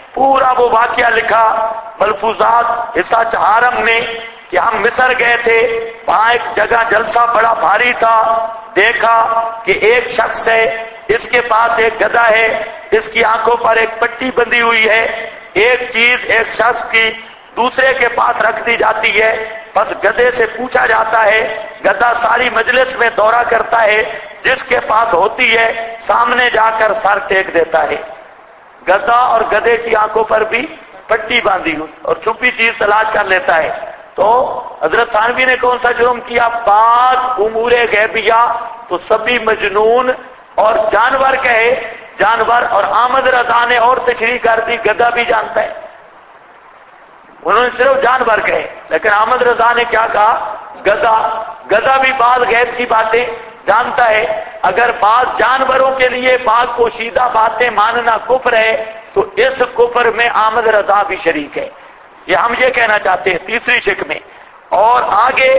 پورا وہ واقعہ لکھا ملفوظات حصہ چہارم میں کہ ہم مصر گئے تھے، وہاں ایک جگہ جلسہ بڑا بھاری تھا، دیکھا کہ ایک شخص ہے، اس کے پاس ایک گدھا ہے، اس کی آنکھوں پر ایک پٹی بندھی ہوئی ہے، ایک چیز ایک شخص کی دوسرے کے پاس رکھ دی جاتی ہے، بس گدھے سے پوچھا جاتا ہے، گدھا ساری مجلس میں دورہ کرتا ہے، جس کے پاس ہوتی ہے سامنے جا کر سر ٹیک دیتا ہے۔ گدھا اور گدھے کی آنکھوں پر بھی پٹی باندھی ہوئی اور چھپی چیز تلاش کر لیتا ہے۔ تو حضرت تھانوی نے کون سا جرم کیا؟ بعض امور غیبیہ تو سبھی مجنون اور جانور کہے، جانور، اور احمد رضا نے اور تشریح کر دی گدھا بھی جانتا ہے، انہوں نے صرف جانور کہے، لیکن احمد رضا نے کیا کہا؟ گدھا۔ گدھا بھی بعض غیب کی باتیں جانتا ہے۔ اگر بعض جانوروں کے لیے بعض پوشیدہ باتیں ماننا کفر ہے تو اس کفر میں احمد رضا بھی شریک ہے، یہ ہم یہ کہنا چاہتے ہیں تیسری شک میں۔ اور آگے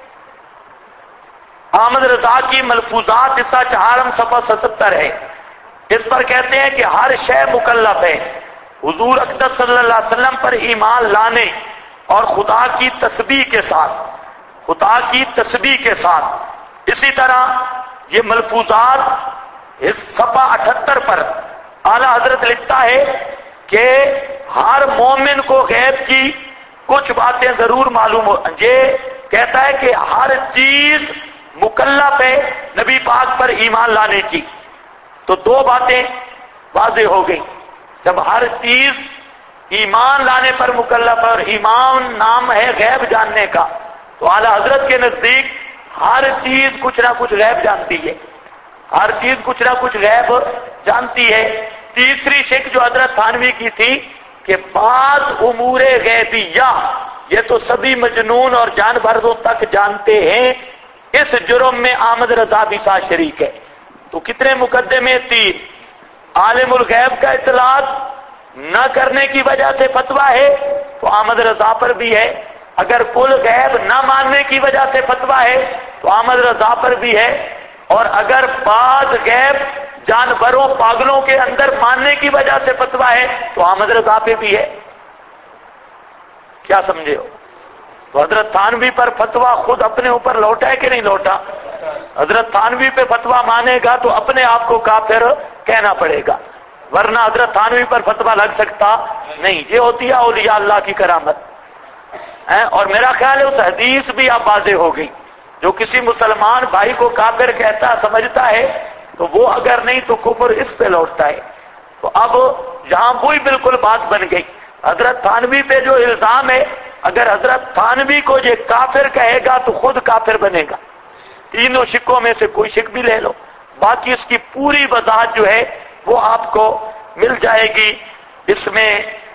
احمد رضا کی ملفوظات حصہ چہارم صفحہ 77 ہے، اس پر کہتے ہیں کہ ہر شے مکلف ہے حضور اقدس صلی اللہ علیہ وسلم پر ایمان لانے اور خدا کی تسبیح کے ساتھ، خدا کی تسبیح کے ساتھ۔ اسی طرح یہ ملفوظات اس صفحہ 78 پر اعلیٰ حضرت لکھتا ہے کہ ہر مومن کو غیب کی کچھ باتیں ضرور معلوم ہو، یہ کہتا ہے کہ ہر چیز مکلف ہے نبی پاک پر ایمان لانے کی۔ تو دو باتیں واضح ہو گئی، جب ہر چیز ایمان لانے پر مکلف ہے اور ایمان نام ہے غیب جاننے کا، تو اعلیٰ حضرت کے نزدیک ہر چیز کچھ نہ کچھ غیب جانتی ہے، ہر چیز کچھ نہ کچھ غیب جانتی ہے۔ تیسری شک جو حضرت تھانوی کی تھی کہ بعض امور غیبیہ یہ تو سبھی مجنون اور جانوروں تک جانتے ہیں، اس جرم میں احمد رضا بھی ساتھ شریک ہے۔ تو کتنے مقدمے؟ 3۔ عالم الغیب کا اطلاع نہ کرنے کی وجہ سے فتویٰ ہے تو احمد رضا پر بھی ہے، اگر کل غیب نہ ماننے کی وجہ سے فتویٰ ہے تو احمد رضا پر بھی ہے، اور اگر بعض غیب جانوروں پاگلوں کے اندر ماننے کی وجہ سے فتویٰ ہے تو احمد رضا پہ بھی ہے۔ کیا سمجھے ہو؟ تو حضرت تھانوی پر فتویٰ خود اپنے اوپر لوٹا ہے کہ نہیں لوٹا؟ حضرت تھانوی پہ فتویٰ مانے گا تو اپنے آپ کو کافر کہنا پڑے گا، ورنہ حضرت تھانوی پر فتویٰ لگ سکتا نہیں۔ یہ ہوتی ہے اولیاء اللہ کی کرامت۔ اور میرا خیال ہے اس حدیث بھی اب واضح ہو گئی، جو کسی مسلمان بھائی کو کافر کہتا سمجھتا ہے تو وہ اگر نہیں تو کفر اس پہ لوٹتا ہے۔ تو اب یہاں وہی بالکل بات بن گئی، حضرت تھانوی پہ جو الزام ہے، اگر حضرت تھانوی کو یہ کافر کہے گا تو خود کافر بنے گا۔ تینوں شکوں میں سے کوئی شک بھی لے لو، باقی اس کی پوری وضاحت جو ہے وہ آپ کو مل جائے گی۔ اس میں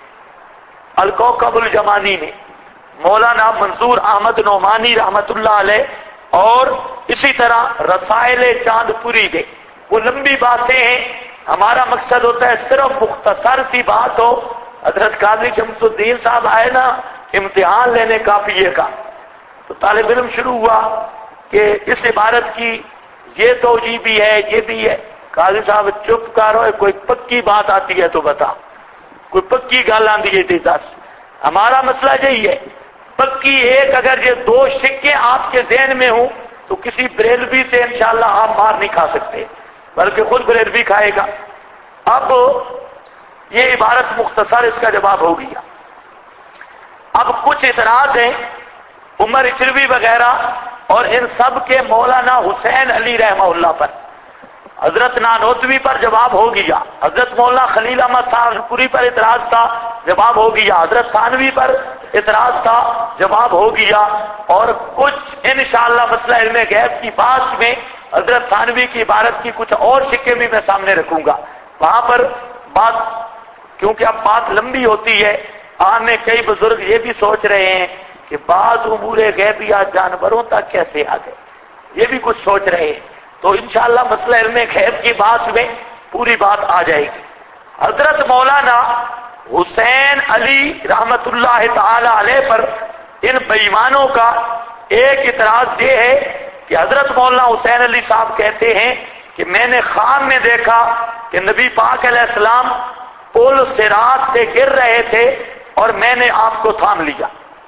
الکوکب الجمانی میں مولانا منظور احمد نعمانی رحمت اللہ علیہ، اور اسی طرح رسائل چاند پوری میں، وہ لمبی باتیں ہیں، ہمارا مقصد ہوتا ہے صرف مختصر سی بات ہو۔ حضرت قاضی شمس الدین صاحب آئے نا امتحان لینے کافیے کا، تو طالب علم شروع ہوا کہ اس عبارت کی یہ توجیہ بھی ہے، یہ بھی ہے۔ قاضی صاحب چپ کرو، کوئی پکی بات آتی ہے تو بتا، کوئی پکی گل آندی ہے تو دس۔ ہمارا مسئلہ یہی ہے، پکی ایک اگر یہ دو شکیں آپ کے ذہن میں ہوں تو کسی بریلوی سے انشاءاللہ آپ مار نہیں کھا سکتے، بلکہ خود بریلوی کھائے گا۔ اب یہ عبارت مختصر اس کا جواب ہو گیا۔ اب کچھ اعتراض ہیں عمر اچروی وغیرہ اور ان سب کے مولانا حسین علی رحمہ اللہ پر۔ حضرت نانوتوی پر جواب ہو گیا، حضرت مولانا خلیل احمد صاحب پوری پر اعتراض تھا، جواب ہو گیا، حضرت تھانوی پر اعتراض تھا، جواب ہو گیا، اور کچھ انشاءاللہ مسئلہ علم غیب کی بات میں حضرت تھانوی کی عبارت کی کچھ اور شکیں بھی میں سامنے رکھوں گا، وہاں پر بات، کیونکہ اب بات لمبی ہوتی ہے۔ عام میں کئی بزرگ یہ بھی سوچ رہے ہیں کہ بعض امور غیبیہ جانوروں تک کیسے آ گئے، یہ بھی کچھ سوچ رہے ہیں، تو انشاءاللہ مسئلہ علم غیب کی بات میں پوری بات آ جائے گی۔ حضرت مولانا حسین علی رحمت اللہ تعالی علیہ پر ان بےایمانوں کا ایک اعتراض یہ ہے کہ حضرت مولانا حسین علی صاحب کہتے ہیں کہ میں نے خواب میں دیکھا کہ نبی پاک علیہ السلام پل صراط سے گر رہے تھے اور میں نے آپ کو تھام لیا.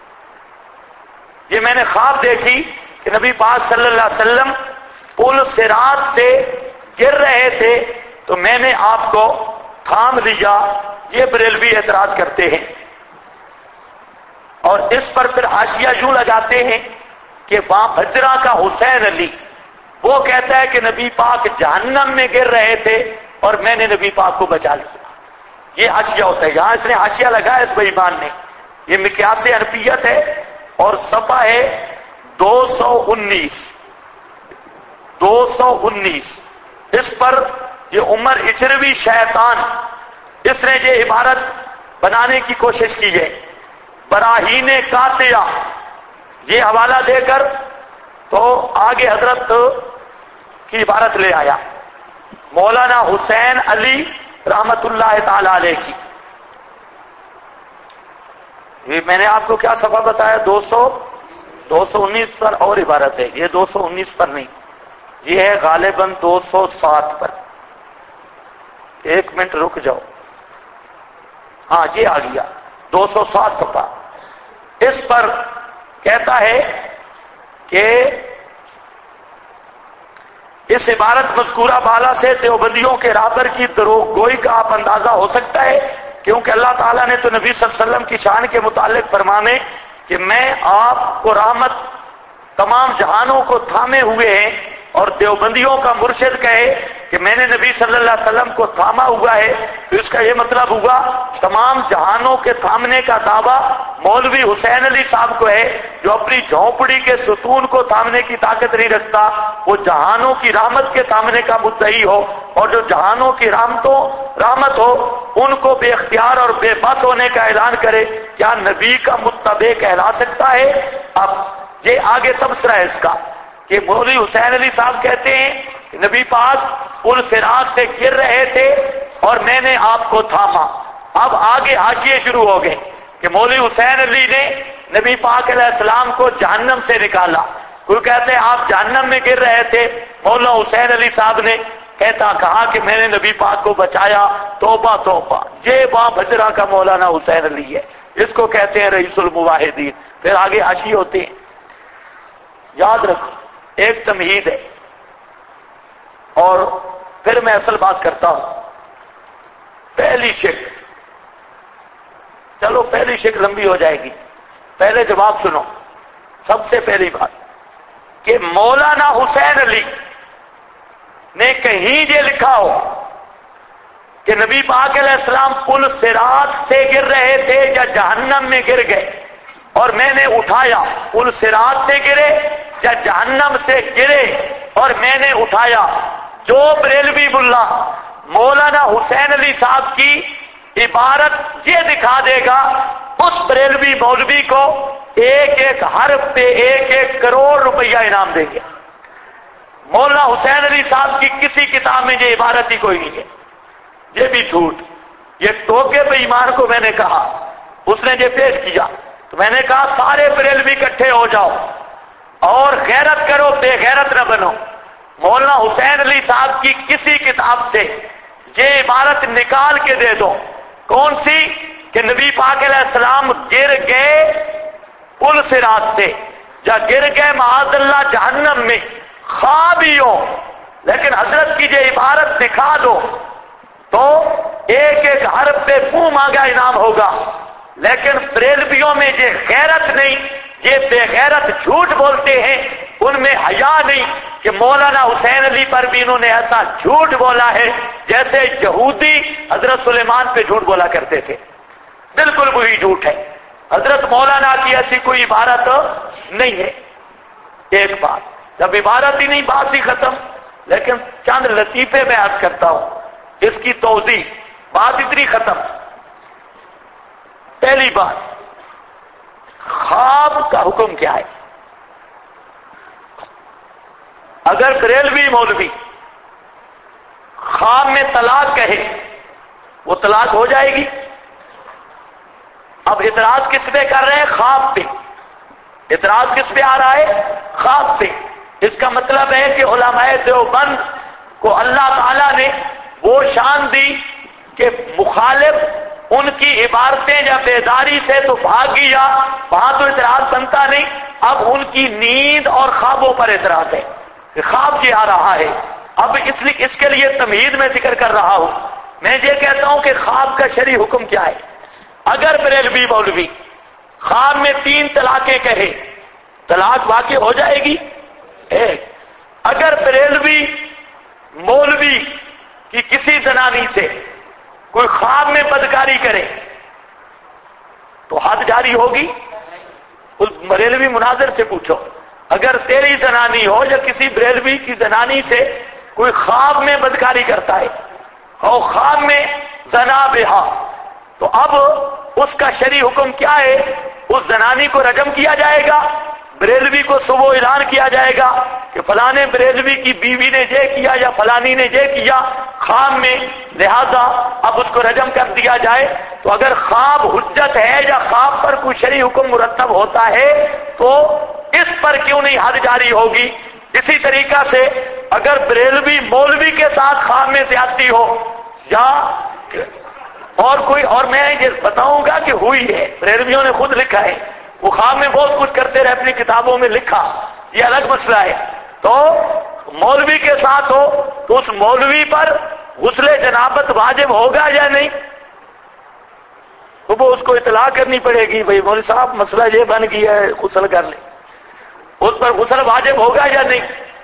یہ میں نے خواب دیکھی کہ نبی پاک صلی اللہ علیہ وسلم پل صراط سے گر رہے تھے تو میں نے آپ کو تھام لیا. یہ بریلوی اعتراض کرتے ہیں اور اس پر پھر حاشیہ یوں لگاتے ہیں کہ وہاں بھجرا کا حسین علی وہ کہتا ہے کہ نبی پاک جہنم میں گر رہے تھے اور میں نے نبی پاک کو بچا لیا. یہ حاشیہ ہوتا ہے. یہاں اس نے حاشیہ لگایا اس بے ایمان نے. یہ مقیاس حنفیت ہے اور صفحہ ہے 219. اس پر یہ عمر اچروی شیطان اس نے یہ عبارت بنانے کی کوشش کی ہے. براہین قاطعہ یہ حوالہ دے کر تو آگے حضرت کی عبارت لے آیا مولانا حسین علی رحمت اللہ تعالی علیہ کی. یہ میں نے آپ کو کیا صفحہ بتایا؟ 219 پر اور عبارت ہے. یہ 219 پر نہیں, یہ ہے غالباً 207 پر. ایک منٹ رک جاؤ. ہاں یہ آ گیا 207 صفحہ. اس پر کہتا ہے کہ اس عبارت مذکورہ بالا سے دیوبندیوں کے رابر کی دروغ گوئی کا آپ اندازہ ہو سکتا ہے, کیونکہ اللہ تعالیٰ نے تو نبی صلی اللہ علیہ وسلم کی شان کے متعلق فرمانے کہ میں آپ کو رحمت تمام جہانوں کو تھامے ہوئے ہیں, اور دیوبندیوں کا مرشد کہے کہ میں نے نبی صلی اللہ علیہ وسلم کو تھاما ہوا ہے, تو اس کا یہ مطلب ہوگا تمام جہانوں کے تھامنے کا دعویٰ مولوی حسین علی صاحب کو ہے, جو اپنی جھونپڑی کے ستون کو تھامنے کی طاقت نہیں رکھتا, وہ جہانوں کی رحمت کے تھامنے کا مدعی ہو, اور جو جہانوں کی رحمت ہو ان کو بے اختیار اور بے بس ہونے کا اعلان کرے. کیا نبی کا متبع کہلا سکتا ہے؟ اب یہ آگے تبصرہ ہے اس کا کہ مولوی حسین علی صاحب کہتے ہیں کہ نبی پاک پل صراط سے گر رہے تھے اور میں نے آپ کو تھاما. اب آگے حاشیے شروع ہو گئے کہ مولوی حسین علی نے نبی پاک علیہ السلام کو جہنم سے نکالا. کوئی کہتے ہیں آپ جہنم میں گر رہے تھے, مولانا حسین علی صاحب نے کہا کہ میں نے نبی پاک کو بچایا. توبہ توبہ, یہ وہاں بھجرا کا مولانا حسین علی ہے, اس کو کہتے ہیں رئیس المواحدین. پھر آگے حاشیے ہوتے ہیں. یاد رکھو ایک تمہید ہے اور پھر میں اصل بات کرتا ہوں. پہلی شک, چلو پہلی شک لمبی ہو جائے گی, پہلے جواب سنو. سب سے پہلی بات کہ مولانا حسین علی نے کہیں یہ لکھا ہو کہ نبی پاک علیہ السلام پل صراط سے گر رہے تھے یا جہنم میں گر گئے اور میں نے اٹھایا. پل صراط سے گرے یا جہنم سے گرے اور میں نے اٹھایا. جو بریلوی ملا مولانا حسین علی صاحب کی عبارت یہ دکھا دے گا, اس بریلوی مولوی کو ایک ایک حرف پہ 1-1 کروڑ روپیہ انعام دیں گے. مولانا حسین علی صاحب کی کسی کتاب میں یہ عبارت ہی کوئی نہیں ہے. یہ بھی جھوٹ. یہ ٹوکے بے ایمان کو میں نے کہا, اس نے یہ پیش کیا تو میں نے کہا سارے بریلوی اکٹھے ہو جاؤ اور غیرت کرو, بے غیرت نہ بنو. مولانا حسین علی صاحب کی کسی کتاب سے یہ عبارت نکال کے دے دو. کون سی؟ کہ نبی پاک علیہ السلام گر گئے پل صراط سے یا گر گئے معاذ اللہ جہنم میں, خواب ہی ہو, لیکن حضرت کی یہ عبارت دکھا دو تو 1-1 حرف پہ منہ مانگا انعام ہوگا. لیکن بریلویوں میں یہ غیرت نہیں, یہ بے غیرت جھوٹ بولتے ہیں, ان میں حیا نہیں کہ مولانا حسین علی پر بھی انہوں نے ایسا جھوٹ بولا ہے جیسے یہودی حضرت سلیمان پہ جھوٹ بولا کرتے تھے. بالکل وہی جھوٹ ہے. حضرت مولانا کی ایسی کوئی عبارت نہیں ہے. ایک بات, جب عبارت ہی نہیں بات ہی ختم. لیکن چند لطیفے میں عرض کرتا ہوں, اس کی توضیح, بات اتنی ختم. پہلی بات, خواب کا حکم کیا ہے؟ اگر بریلوی مولوی خواب میں طلاق کہے وہ طلاق ہو جائے گی. اب اعتراض کس پہ کر رہے ہیں؟ خواب پہ. اعتراض کس پہ آ رہا ہے؟ خواب پہ. اس کا مطلب ہے کہ علماء دیوبند کو اللہ تعالیٰ نے وہ شان دی کہ مخالف ان کی عبارتیں یا بیداری سے تو بھاگ گیا، وہاں تو اعتراض بنتا نہیں، اب ان کی نیند اور خوابوں پر اعتراض ہے کہ خواب یہ آ رہا ہے۔ اب اس کے لیے تمہید میں ذکر کر رہا ہوں۔ میں یہ کہتا ہوں کہ خواب کا شرعی حکم کیا ہے۔ اگر بریلوی مولوی خواب میں 3 طلاقیں کہے، طلاق واقع ہو جائے گی؟ اگر بریلوی مولوی کی کسی زنانی سے کوئی خواب میں بدکاری کرے تو حد جاری ہوگی؟ اس بریلوی مناظر سے پوچھو، اگر تیری زنانی ہو یا کسی بریلوی کی زنانی سے کوئی خواب میں بدکاری کرتا ہے اور خواب میں زنا بہا، تو اب اس کا شرعی حکم کیا ہے؟ اس زنانی کو رجم کیا جائے گا، بریلوی کو صبح اعلان کیا جائے گا کہ فلانے بریلوی کی بیوی نے یہ کیا یا فلانی نے یہ کیا خواب میں، لہذا اب اس کو رجم کر دیا جائے۔ تو اگر خواب حجت ہے یا خواب پر کوئی شرعی حکم مرتب ہوتا ہے تو اس پر کیوں نہیں حد جاری ہوگی؟ اسی طریقہ سے اگر بریلوی مولوی کے ساتھ خواب میں زیادتی ہو یا اور میں یہ بتاؤں گا کہ ہوئی ہے، بریلویوں نے خود لکھا ہے، وہ خواب میں بہت کچھ کرتے رہے، اپنی کتابوں میں لکھا، یہ الگ مسئلہ ہے۔ تو مولوی کے ساتھ ہو تو اس مولوی پر غسل جنابت واجب ہوگا یا نہیں؟ تو وہ اس کو اطلاع کرنی پڑے گی، بھئی مولوی صاحب مسئلہ یہ بن گیا ہے، غسل کر لیں۔ اس پر غسل واجب ہوگا یا نہیں؟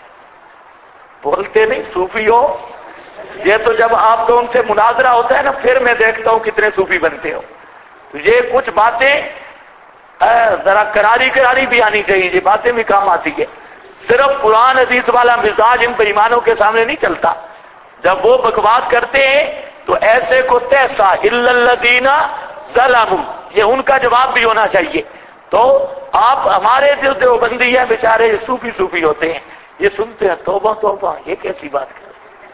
بولتے نہیں صوفی ہو، یہ تو جب آپ لوگوں سے مناظرہ ہوتا ہے نا پھر میں دیکھتا ہوں کتنے صوفی بنتے ہو۔ تو یہ کچھ باتیں ذرا کراری بھی آنی چاہیے، یہ باتیں بھی کام آتی ہے۔ صرف قرآن حدیث والا مزاج ان بے ایمانوں کے سامنے نہیں چلتا، جب وہ بکواس کرتے ہیں تو ایسے کو تیسا الا الذین ظلموا، یہ ان کا جواب بھی ہونا چاہیے۔ تو آپ ہمارے جو دیوبندی ہیں بیچارے یہ صوفی ہوتے ہیں، یہ سنتے ہیں توبہ توبہ، یہ کیسی بات کر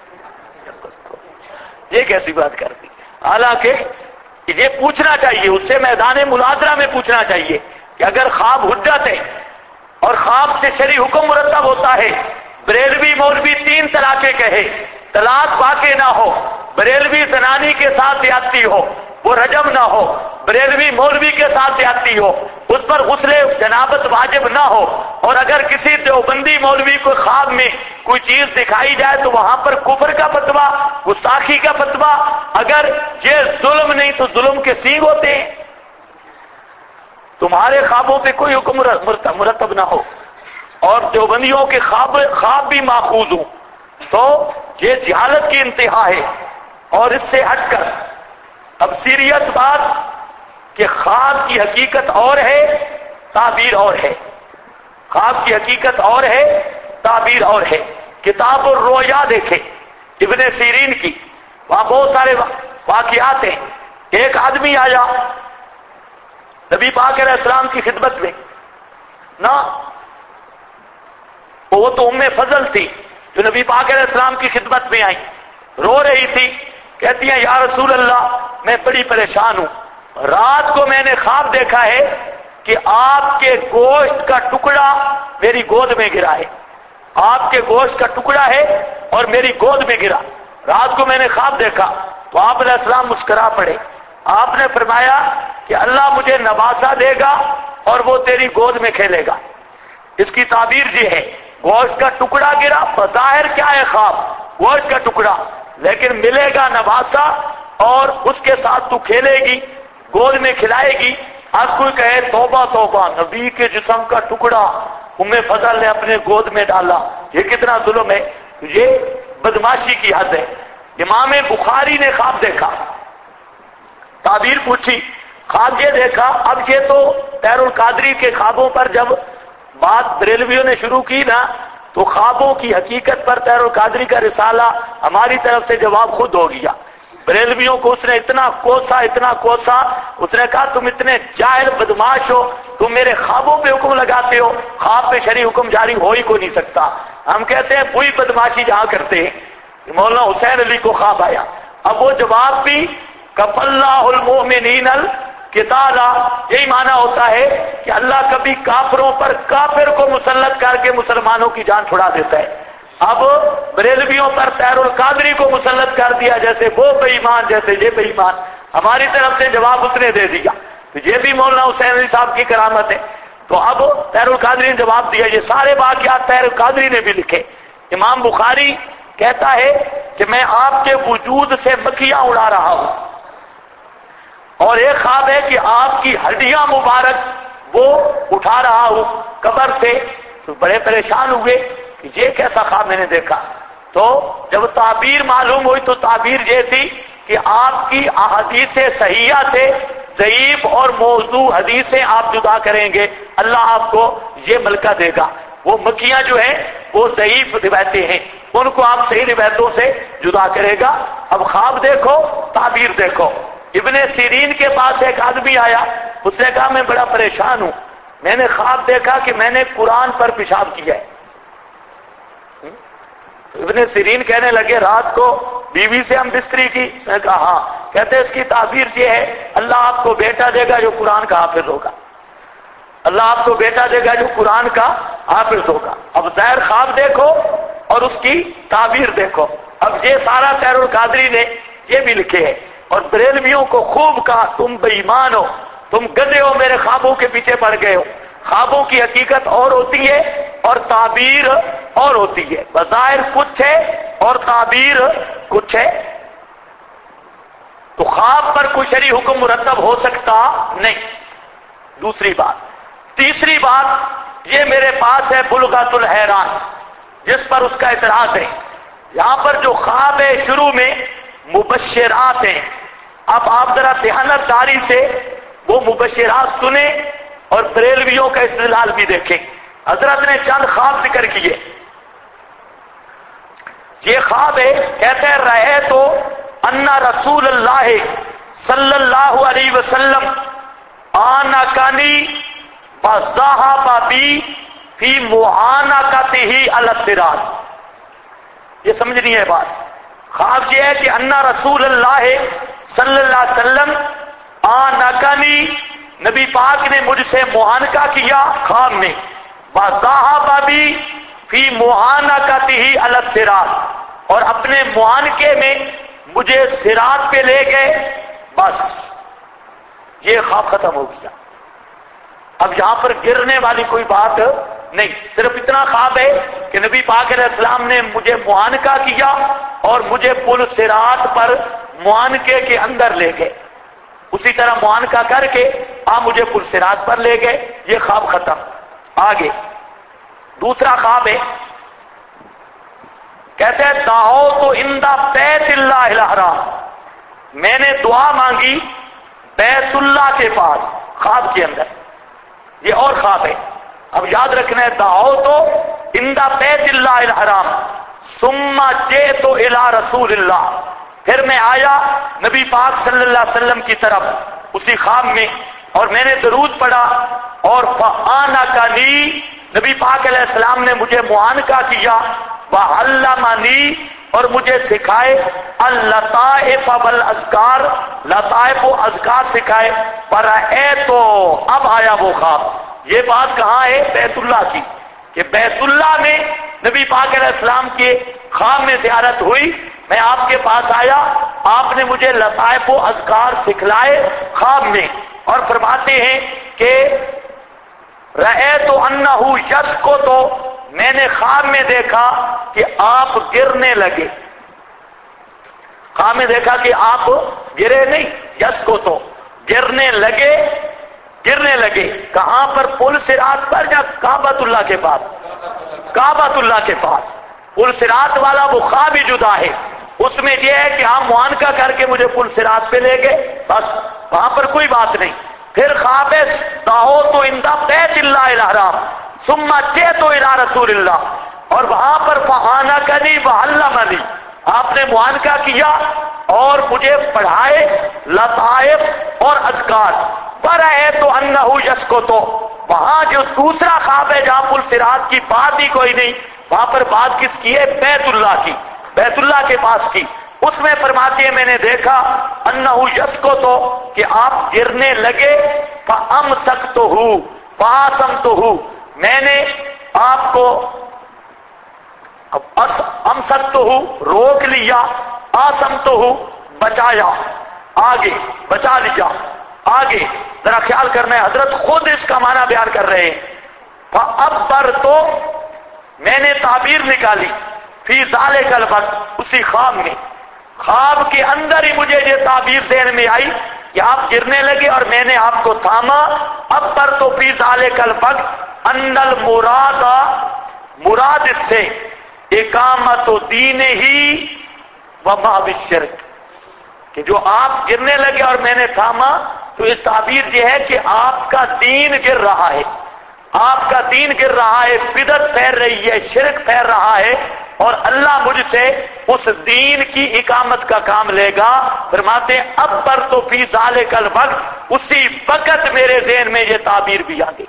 یہ کیسی بات کر دی؟ حالانکہ یہ پوچھنا چاہیے، اس سے میدان مناظرہ میں پوچھنا چاہیے کہ اگر خواب حجت ہے اور خواب سے شرعی حکم مرتب ہوتا ہے، بریلوی مولوی 3 طلاقیں کہے، طلاق واقع نہ ہو، بریلوی زنانی کے ساتھ زیادتی ہو، وہ رجم نہ ہو، بریلوی مولوی کے ساتھ زیادتی ہو، اس پر غسل جنابت واجب نہ ہو، اور اگر کسی دیوبندی مولوی کو خواب میں کوئی چیز دکھائی جائے تو وہاں پر کفر کا فتویٰ، گستاخی کا فتویٰ، اگر یہ ظلم نہیں تو ظلم کے سینگ ہوتے ہیں۔ تمہارے خوابوں پہ کوئی حکم مرتب نہ ہو اور دیوبندیوں کے خواب بھی ماخوذ ہوں تو یہ جہالت کی انتہا ہے۔ اور اس سے ہٹ کر اب سیریس بات کہ خواب کی حقیقت اور ہے، تعبیر اور ہے۔ خواب کی حقیقت اور ہے، تعبیر اور ہے۔ کتاب الرؤیا دیکھیں ابن سیرین کی، وہاں بہت سارے واقعات ہیں۔ ایک آدمی آیا نبی پاک علیہ السلام کی خدمت میں، نہ وہ تو ام فضل تھی جو نبی پاک علیہ السلام کی خدمت میں آئی، رو رہی تھی، کہتی ہیں یا رسول اللہ میں بڑی پریشان ہوں، رات کو میں نے خواب دیکھا ہے کہ آپ کے گوشت کا ٹکڑا میری گود میں گرا ہے، آپ کے گوشت کا ٹکڑا ہے اور میری گود میں گرا، رات کو میں نے خواب دیکھا۔ تو آپ علیہ السلام مسکرا پڑے، آپ نے فرمایا کہ اللہ مجھے نواسا دے گا اور وہ تیری گود میں کھیلے گا۔ اس کی تعبیر یہ ہے، گوشت کا ٹکڑا گرا، بظاہر کیا ہے خواب، گوشت کا ٹکڑا، لیکن ملے گا نواسا اور اس کے ساتھ تو کھیلے گی، گود میں کھلائے گی۔ اب کوئی کہے توبہ توبہ، نبی کے جسم کا ٹکڑا ام فضل نے اپنے گود میں ڈالا، یہ کتنا ظلم ہے، یہ بدماشی کی حد ہے۔ امام بخاری نے خواب دیکھا، تعبیر پوچھی، خواب یہ دیکھا۔ اب یہ تو طاہر القادری کے خوابوں پر جب بات بریلویوں نے شروع کی نا تو خوابوں کی حقیقت پر طاہر القادری کا رسالہ ہماری طرف سے جواب خود ہو گیا۔ بریلویوں کو اس نے اتنا کوسا، اس نے کہا تم اتنے جاہل بدماش ہو، تم میرے خوابوں پہ حکم لگاتے ہو، خواب پہ شرعی حکم جاری ہو ہی کو نہیں سکتا۔ ہم کہتے ہیں وہی بدماشی جہاں کرتے ہیں۔ مولانا حسین علی کو خواب آیا، اب وہ جواب بھی کف اللہ المؤمنین القتال، یہی معنی ہوتا ہے کہ اللہ کبھی کافروں پر کافر کو مسلط کر کے مسلمانوں کی جان چھڑا دیتا ہے۔ اب بریلویوں پر طاہر القادری کو مسلط کر دیا، جیسے وہ بے ایمان جیسے یہ بے ایمان. ہماری طرف سے جواب اس نے دے دیا. تو یہ بھی مولانا حسین علی صاحب کی کرامت ہے. تو اب طاہر القادری نے جواب دیا. یہ سارے واقعات طاہر القادری نے بھی لکھے. امام بخاری کہتا ہے کہ میں آپ کے وجود سے مکھیاں اڑا رہا ہوں، اور ایک خواب ہے کہ آپ کی ہڈیاں مبارک وہ اٹھا رہا ہوں قبر سے. تو بڑے پریشان ہوئے کہ یہ کیسا خواب میں نے دیکھا. تو جب تعبیر معلوم ہوئی تو تعبیر یہ تھی کہ آپ کی احادیث صحیحہ سے ضعیف اور موضوع حدیثیں آپ جدا کریں گے، اللہ آپ کو یہ ملکہ دے گا. وہ مکیاں جو ہیں وہ ضعیف روایتیں ہیں، ان کو آپ صحیح روایتوں سے جدا کرے گا. اب خواب دیکھو، تعبیر دیکھو. ابن سیرین کے پاس ایک آدمی آیا، اس نے کہا میں بڑا پریشان ہوں، میں نے خواب دیکھا کہ میں نے قرآن پر پیشاب کیا ہے. ابن سیرین کہنے لگے رات کو بیوی سے ہم بستری کی؟ اس نے کہا ہاں. کہتے اس کی تعبیر یہ ہے اللہ آپ کو بیٹا دے گا جو قرآن کا حافظ ہوگا، اللہ آپ کو بیٹا دے گا جو قرآن کا حافظ ہوگا. اب ظاہر خواب دیکھو اور اس کی تعبیر دیکھو. اب یہ سارا طاہر القادری نے یہ بھی لکھے ہے. اور بریلویوں کو خوب کہا تم بے ایمان ہو، تم گدھے ہو، میرے خوابوں کے پیچھے پڑ گئے ہو. خوابوں کی حقیقت اور ہوتی ہے اور تعبیر اور ہوتی ہے. بظاہر کچھ ہے اور تعبیر کچھ ہے. تو خواب پر کوئی شرعی حکم مرتب ہو سکتا نہیں. دوسری بات. تیسری بات یہ میرے پاس ہے بلغۃ الحیران، جس پر اس کا اعتراض ہے. یہاں پر جو خواب ہے شروع میں مبشرات ہیں. اب آپ ذرا دیانت داری سے وہ مبشرات سنیں اور بریلویوں کا استدلال بھی دیکھیں. حضرت نے چند خواب ذکر کیے. یہ خواب ہے، کہتے ہیں رہے تو ان رسول اللہ صلی اللہ علیہ وسلم آنکانی فذهب بی فی معانقتہ علی الصراط. یہ سمجھنی ہے بات. خواب یہ ہے کہ ان رسول اللہ صلی اللہ علیہ وسلم آنکانی، نبی پاک نے مجھ سے معانقہ کیا خواب میں، وذهب بی فی معانقتہ علی الصراط، اور اپنے معانقے میں مجھے صراط پہ لے گئے. بس یہ خواب ختم ہو گیا. اب یہاں پر گرنے والی کوئی بات نہیں، صرف اتنا خواب ہے کہ نبی پاک علیہ السلام نے مجھے معانقہ کیا اور مجھے پل صراط پر معانقے کے اندر لے گئے. اسی طرح معانقہ کر کے آپ مجھے پل صراط پر لے گئے. یہ خواب ختم. آگے دوسرا خواب ہے، کہتے ہیں دعوت عند بیت اللہ الحرام، میں نے دعا مانگی بیت اللہ کے پاس خواب کے اندر. یہ اور خواب ہے. اب یاد رکھنا ہے دعوت عند بیت اللہ الحرام ثم جئت الی رسول اللہ، پھر میں آیا نبی پاک صلی اللہ علیہ وسلم کی طرف اسی خواب میں، اور میں نے درود پڑھا اور فآنکنی، نبی پاک علیہ السلام نے مجھے معانقہ کیا، وعلمنی، اور مجھے سکھائے اللطائف والاذکار، لطائف و اذکار سکھائے. فرأیت، اب آیا وہ خواب. یہ بات کہاں ہے؟ بیت اللہ کی، کہ بیت اللہ میں نبی پاک علیہ السلام کے خواب میں زیارت ہوئی. میں آپ کے پاس آیا، آپ نے مجھے لطائف و اذکار سکھلائے خواب میں، اور فرماتے ہیں کہ رأیت انہ یسقط، میں نے خواب میں دیکھا کہ آپ گرنے لگے. خواب میں دیکھا کہ آپ گرے نہیں، یسقط گرنے لگے. گرنے لگے کہاں پر؟ پل صراط پر یا کعبۃ اللہ کے پاس؟ کعبۃ اللہ کے پاس. پل صراط والا وہ خواب ہی جدا ہے. اس میں یہ ہے کہ آپ معانقہ کر کے مجھے پل صراط پہ لے گئے، بس وہاں پر کوئی بات نہیں. پھر خواب دعوت عند بیت اللہ الحرام ثم جئت الی رسول اللہ، اور وہاں پر فآنکنی وعلمنی، آپ نے معانقہ کیا اور مجھے پڑھائے لطائف اور اذکار. فرأیت انہ یسقط، وہاں جو دوسرا خواب ہے جہاں پل صراط کی بات ہی کوئی نہیں، وہاں پر بات کس کی ہے؟ بیت اللہ کی، بیت اللہ کے پاس کی. اس میں فرماتی ہے میں نے دیکھا انہ یسقط، کہ آپ گرنے لگے. فامسکتہ فاصمتہ، میں نے آپ کو اب امسکتہ روک لیا، آسمتہ بچایا، آگے بچا لیا، آگے ذرا خیال کرنا ہے، حضرت خود اس کا معنی بیان کر رہے ہیں۔ فَأَبَّرْتُ میں نے تعبیر نکالی، فی ذالک الوقت اسی خواب میں، خواب کے اندر ہی مجھے یہ تعبیر ذہن میں آئی کہ آپ گرنے لگے اور میں نے آپ کو تھاما۔ اَبَّرْتُ فی ذالک الوقت ان المراد، مراد اس سے اقامت دین ہی وما بالشرک، کہ جو آپ گرنے لگے اور میں نے تھاما تو یہ تعبیر یہ ہے کہ آپ کا دین گر رہا ہے، آپ کا دین گر رہا ہے، بدعت پھیل رہی ہے، شرک پھیل رہا ہے، اور اللہ مجھ سے اس دین کی اقامت کا کام لے گا۔ فرماتے ہیں اب پر تو فی ذالک الوقت اسی وقت میرے ذہن میں یہ تعبیر بھی آ گئی۔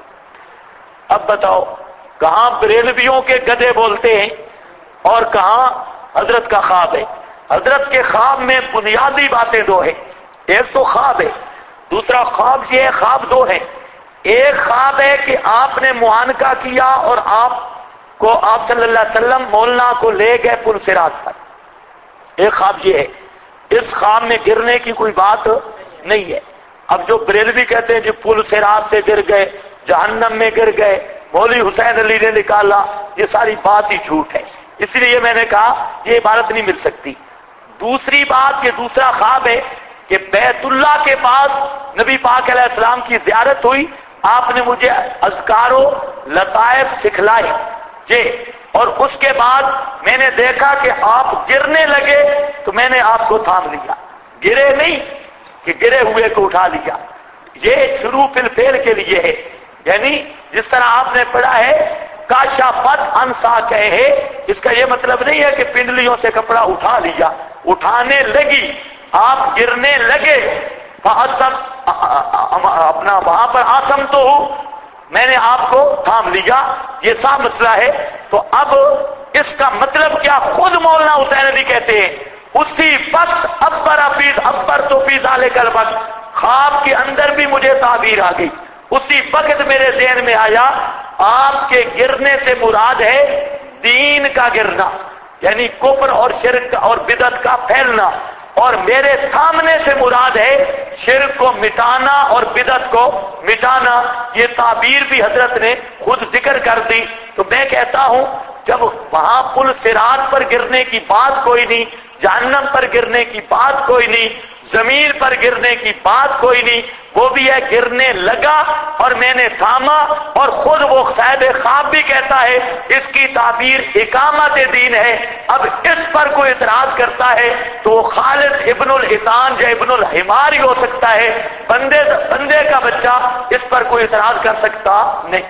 اب بتاؤ کہاں بریلویوں کے گدھے بولتے ہیں اور کہاں حضرت کا خواب ہے؟ حضرت کے خواب میں بنیادی باتیں دو ہیں، ایک تو خواب ہے، دوسرا خواب یہ ہے، خواب دو ہیں۔ ایک خواب ہے کہ آپ نے معانقہ کیا اور آپ کو آپ صلی اللہ علیہ وسلم مولانا کو لے گئے پل صراط پر، ایک خواب یہ ہے۔ اس خواب میں گرنے کی کوئی بات نہیں ہے۔ اب جو بریلوی کہتے ہیں جو پل صراط سے گر گئے، جہنم میں گر گئے، مولوی حسین علی نے نکالا، یہ ساری بات ہی جھوٹ ہے، اس لیے میں نے کہا یہ عبارت نہیں مل سکتی۔ دوسری بات، یہ دوسرا خواب ہے کہ بیت اللہ کے پاس نبی پاک علیہ السلام کی زیارت ہوئی، آپ نے مجھے اذکار و لطائف سکھلائے جی، اور اس کے بعد میں نے دیکھا کہ آپ گرنے لگے تو میں نے آپ کو تھام لیا، گرے نہیں کہ گرے ہوئے کو اٹھا لیا۔ یہ شروع الفعل کے لیے ہے، یعنی جس طرح آپ نے پڑھا ہے کاشفت عن ساقیہ، اس کا یہ مطلب نہیں ہے کہ پنڈلیوں سے کپڑا اٹھا لیا، اٹھانے لگی، آپ گرنے لگے، اپنا وہاں پر آسم تو ہوں، میں نے آپ کو تھام لیا، یہ صاف مسئلہ ہے۔ تو اب اس کا مطلب کیا؟ خود مولانا حسین علی کہتے ہیں اسی وقت ابر تو فی ذالک الوقت، خواب کے اندر بھی مجھے تعبیر آ گئی، اسی وقت میرے ذہن میں آیا آپ کے گرنے سے مراد ہے دین کا گرنا، یعنی کفر اور شرک اور بدعت کا پھیلنا، اور میرے تھامنے سے مراد ہے شرک کو مٹانا اور بدعت کو مٹانا۔ یہ تعبیر بھی حضرت نے خود ذکر کر دی۔ تو میں کہتا ہوں جب وہاں پل صراط پر گرنے کی بات کوئی نہیں، جہنم پر گرنے کی بات کوئی نہیں، زمین پر گرنے کی بات کوئی نہیں، وہ بھی ہے گرنے لگا اور میں نے تھاما، اور خود وہ صاحب خواب بھی کہتا ہے اس کی تعبیر اقامت دین ہے۔ اب اس پر کوئی اعتراض کرتا ہے تو وہ خالص ابن الحیطان یا ابن الحمار ہی ہو سکتا ہے، بندے کا بچہ اس پر کوئی اعتراض کر سکتا نہیں۔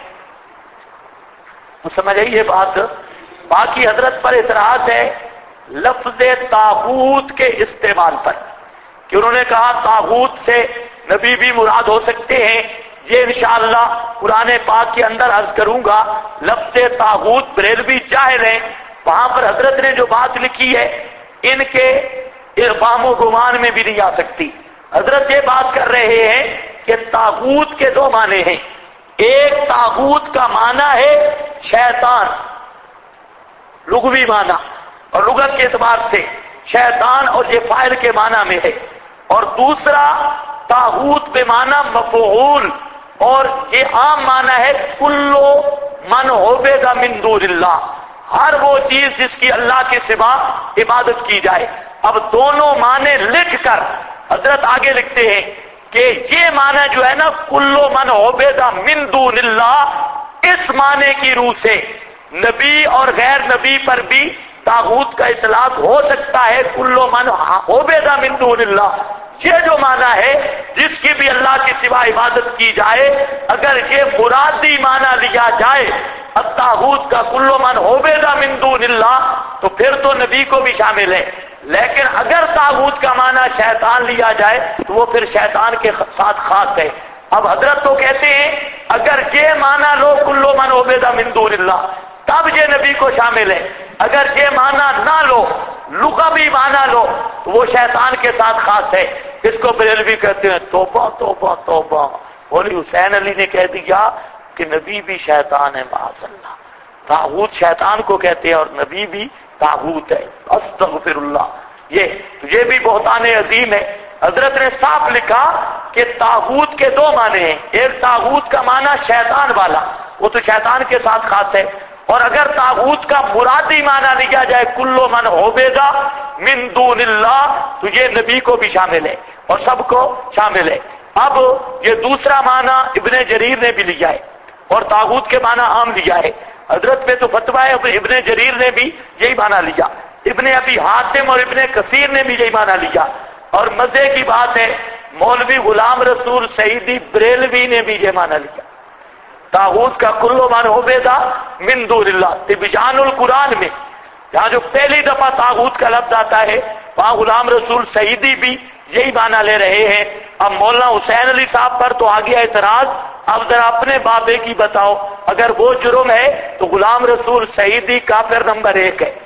سمجھ آئی یہ بات؟ باقی حضرت پر اعتراض ہے لفظ طاغوت کے استعمال پر، کہ انہوں نے کہا طاغوت سے نبی بھی مراد ہو سکتے ہیں، یہ انشاءاللہ قرآن پاک کے اندر عرض کروں گا۔ لفظ طاغوت بریلوی جاہل ہیں، وہاں پر حضرت نے جو بات لکھی ہے ان کے ارفام و گمان میں بھی نہیں آ سکتی۔ حضرت یہ بات کر رہے ہیں کہ طاغوت کے دو معنی ہیں، ایک طاغوت کا معنی ہے شیطان، لغوی معنی، اور لغت کے اعتبار سے شیطان اور یہ فاعل کے معنی میں ہے، اور دوسرا طاغوت بے معنی مفعول، اور یہ عام معنی ہے کلو من عبد من دون اللہ، ہر وہ چیز جس کی اللہ کے سوا عبادت کی جائے۔ اب دونوں معنی لکھ کر حضرت آگے لکھتے ہیں کہ یہ معنی جو ہے نا کلو من عبد من دون اللہ، اس معنی کی روح سے نبی اور غیر نبی پر بھی طاغوت کا اطلاق ہو سکتا ہے، کلو من عبد من دون اللہ۔ یہ جو معنی ہے جس کی بھی اللہ کے سوا عبادت کی جائے، اگر یہ مرادی معنی لیا جائے الطاغوت کا کلو من عبد من دون اللہ تو پھر تو نبی کو بھی شامل ہے، لیکن اگر طاغوت کا معنی شیطان لیا جائے تو وہ پھر شیطان کے ساتھ خاص ہے۔ اب حضرت تو کہتے ہیں اگر یہ معنی لو کلو من عبد من دون اللہ تب یہ نبی کو شامل ہے، اگر یہ معنی نہ لو، لغوی معنی لو تو وہ شیطان کے ساتھ خاص ہے۔ اس کو بریلوی کہتے ہیں توبہ توبہ توبہ، مولوی حسین علی نے کہہ دیا کہ نبی بھی شیطان ہے، معاذ اللہ۔ तागूत शैतान को कहते हैं और नबी भी तागूत है। अस्तगफिरुल्लाह, ये भी बहुतान अजीम है। हजरत ने साफ लिखा कि तागूत के दो माने हैं। एक तागूत का माना शैतान वाला, वो तो शैतान के साथ खास है, और अगर तागूत का मुरादी माना लिया जाए कुल्लो मन होबेगा मिन दूनिल्लाह, तो ये नबी को भी शामिल है और सबको शामिल है। अब ये दूसरा माना इब्ने जरीर ने भी लिया है और तागूत के माना आम लिया है। हजरत पे तो फतवा है, इब्ने जरीर ने भी यही माना लिया, इब्ने अबी हातिम और इब्ने कसीर ने भी यही माना लिया। और मजे की बात है, मौलवी गुलाम रसूल सईदी बरेलवी ने भी ये माना लिया, तागूत का कुल्लो मन होबेगा मिन दूनिल्लाह। तिबयानुल कुरान में जहां जो पहली दफा तागूत का लफ्ज आता है, वहां गुलाम रसूल सईदी भी यही माना ले रहे हैं। अब मौलाना हुसैन अली साहब पर तो आ गया एतराज, अब जरा अपने बाबे की बताओ, अगर वो जुर्म है तो गुलाम रसूल सईदी काफिर नंबर 1 है,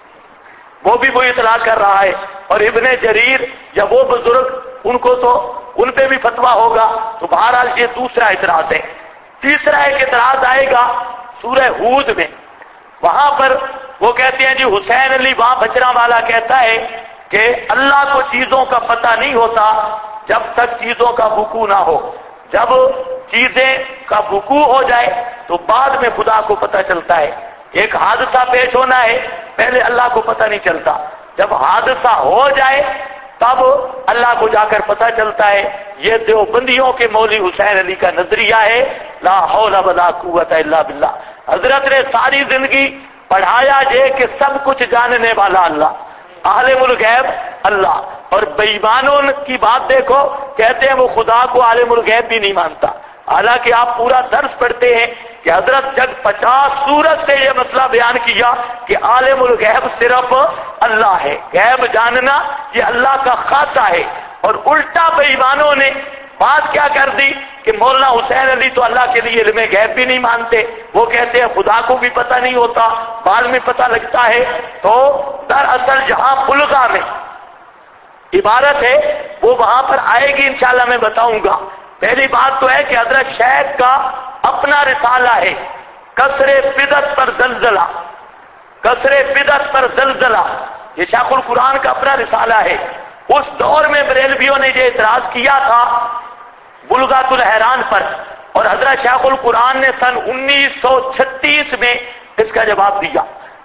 वो भी वो इतला कर रहा है। और इब्ने जरीर या वो बुजुर्ग, उनको तो उन पे भी फतवा होगा। तो बहरहाल ये दूसरा इतराज है। तीसरा एक इतराज आएगा सूरह हूद में, वहां पर वो कहते हैं जी हुसैन अली वहां बजरा वाला कहता है कि अल्लाह को चीजों का पता नहीं होता जब तक चीजों का वुकू ना हो, जब चीजें का वुकू हो जाए तो बाद में खुदा को पता चलता है। एक हादसा पेश होना है, पहले अल्लाह को पता नहीं चलता, जब हादसा हो जाए तब अल्लाह को जाकर पता चलता है। ये देवबंदियों के मौली हुसैन अली का नजरिया है, ला हौला वला कुव्वत इल्ला बिल्लाह। हजरत ने सारी जिंदगी पढ़ाया जे कि सब कुछ जानने वाला अल्लाह, आलिमुल गैब अल्लाह। और बेईमानों की बात देखो, कहते हैं वो खुदा को आलिमुल गैब भी नहीं मानता। हालांकि आप पूरा दर्स पढ़ते हैं कि हजरत जब 50 सूरत से यह मसला बयान किया कि आलिमुल गैब सिर्फ अल्लाह है, गैब जानना ये अल्लाह का खासा है। और उल्टा बेईमानों ने बात क्या कर दी कि मौलाना हुसैन अली तो अल्लाह के लिए इल्मे गैब भी नहीं मानते, वो कहते हैं खुदा को भी पता नहीं होता, बाद में पता लगता है। तो दरअसल जहां बुलगा में इबारत है वो वहां पर आएगी, इंशाल्लाह मैं बताऊंगा। पहली बात तो है कि हजरत शेख का अपना रिसाला है, कसरे बिदत पर जलजला, कसरे बिदत पर जलजला, ये शाखुल कुरान का अपना रिसाला है। उस दौर में बरेलवियों ने ये इतराज किया था बुलगातुल हैरान पर, और हजरत शाखुल कुरान ने सन 1936 में इसका जवाब दिया।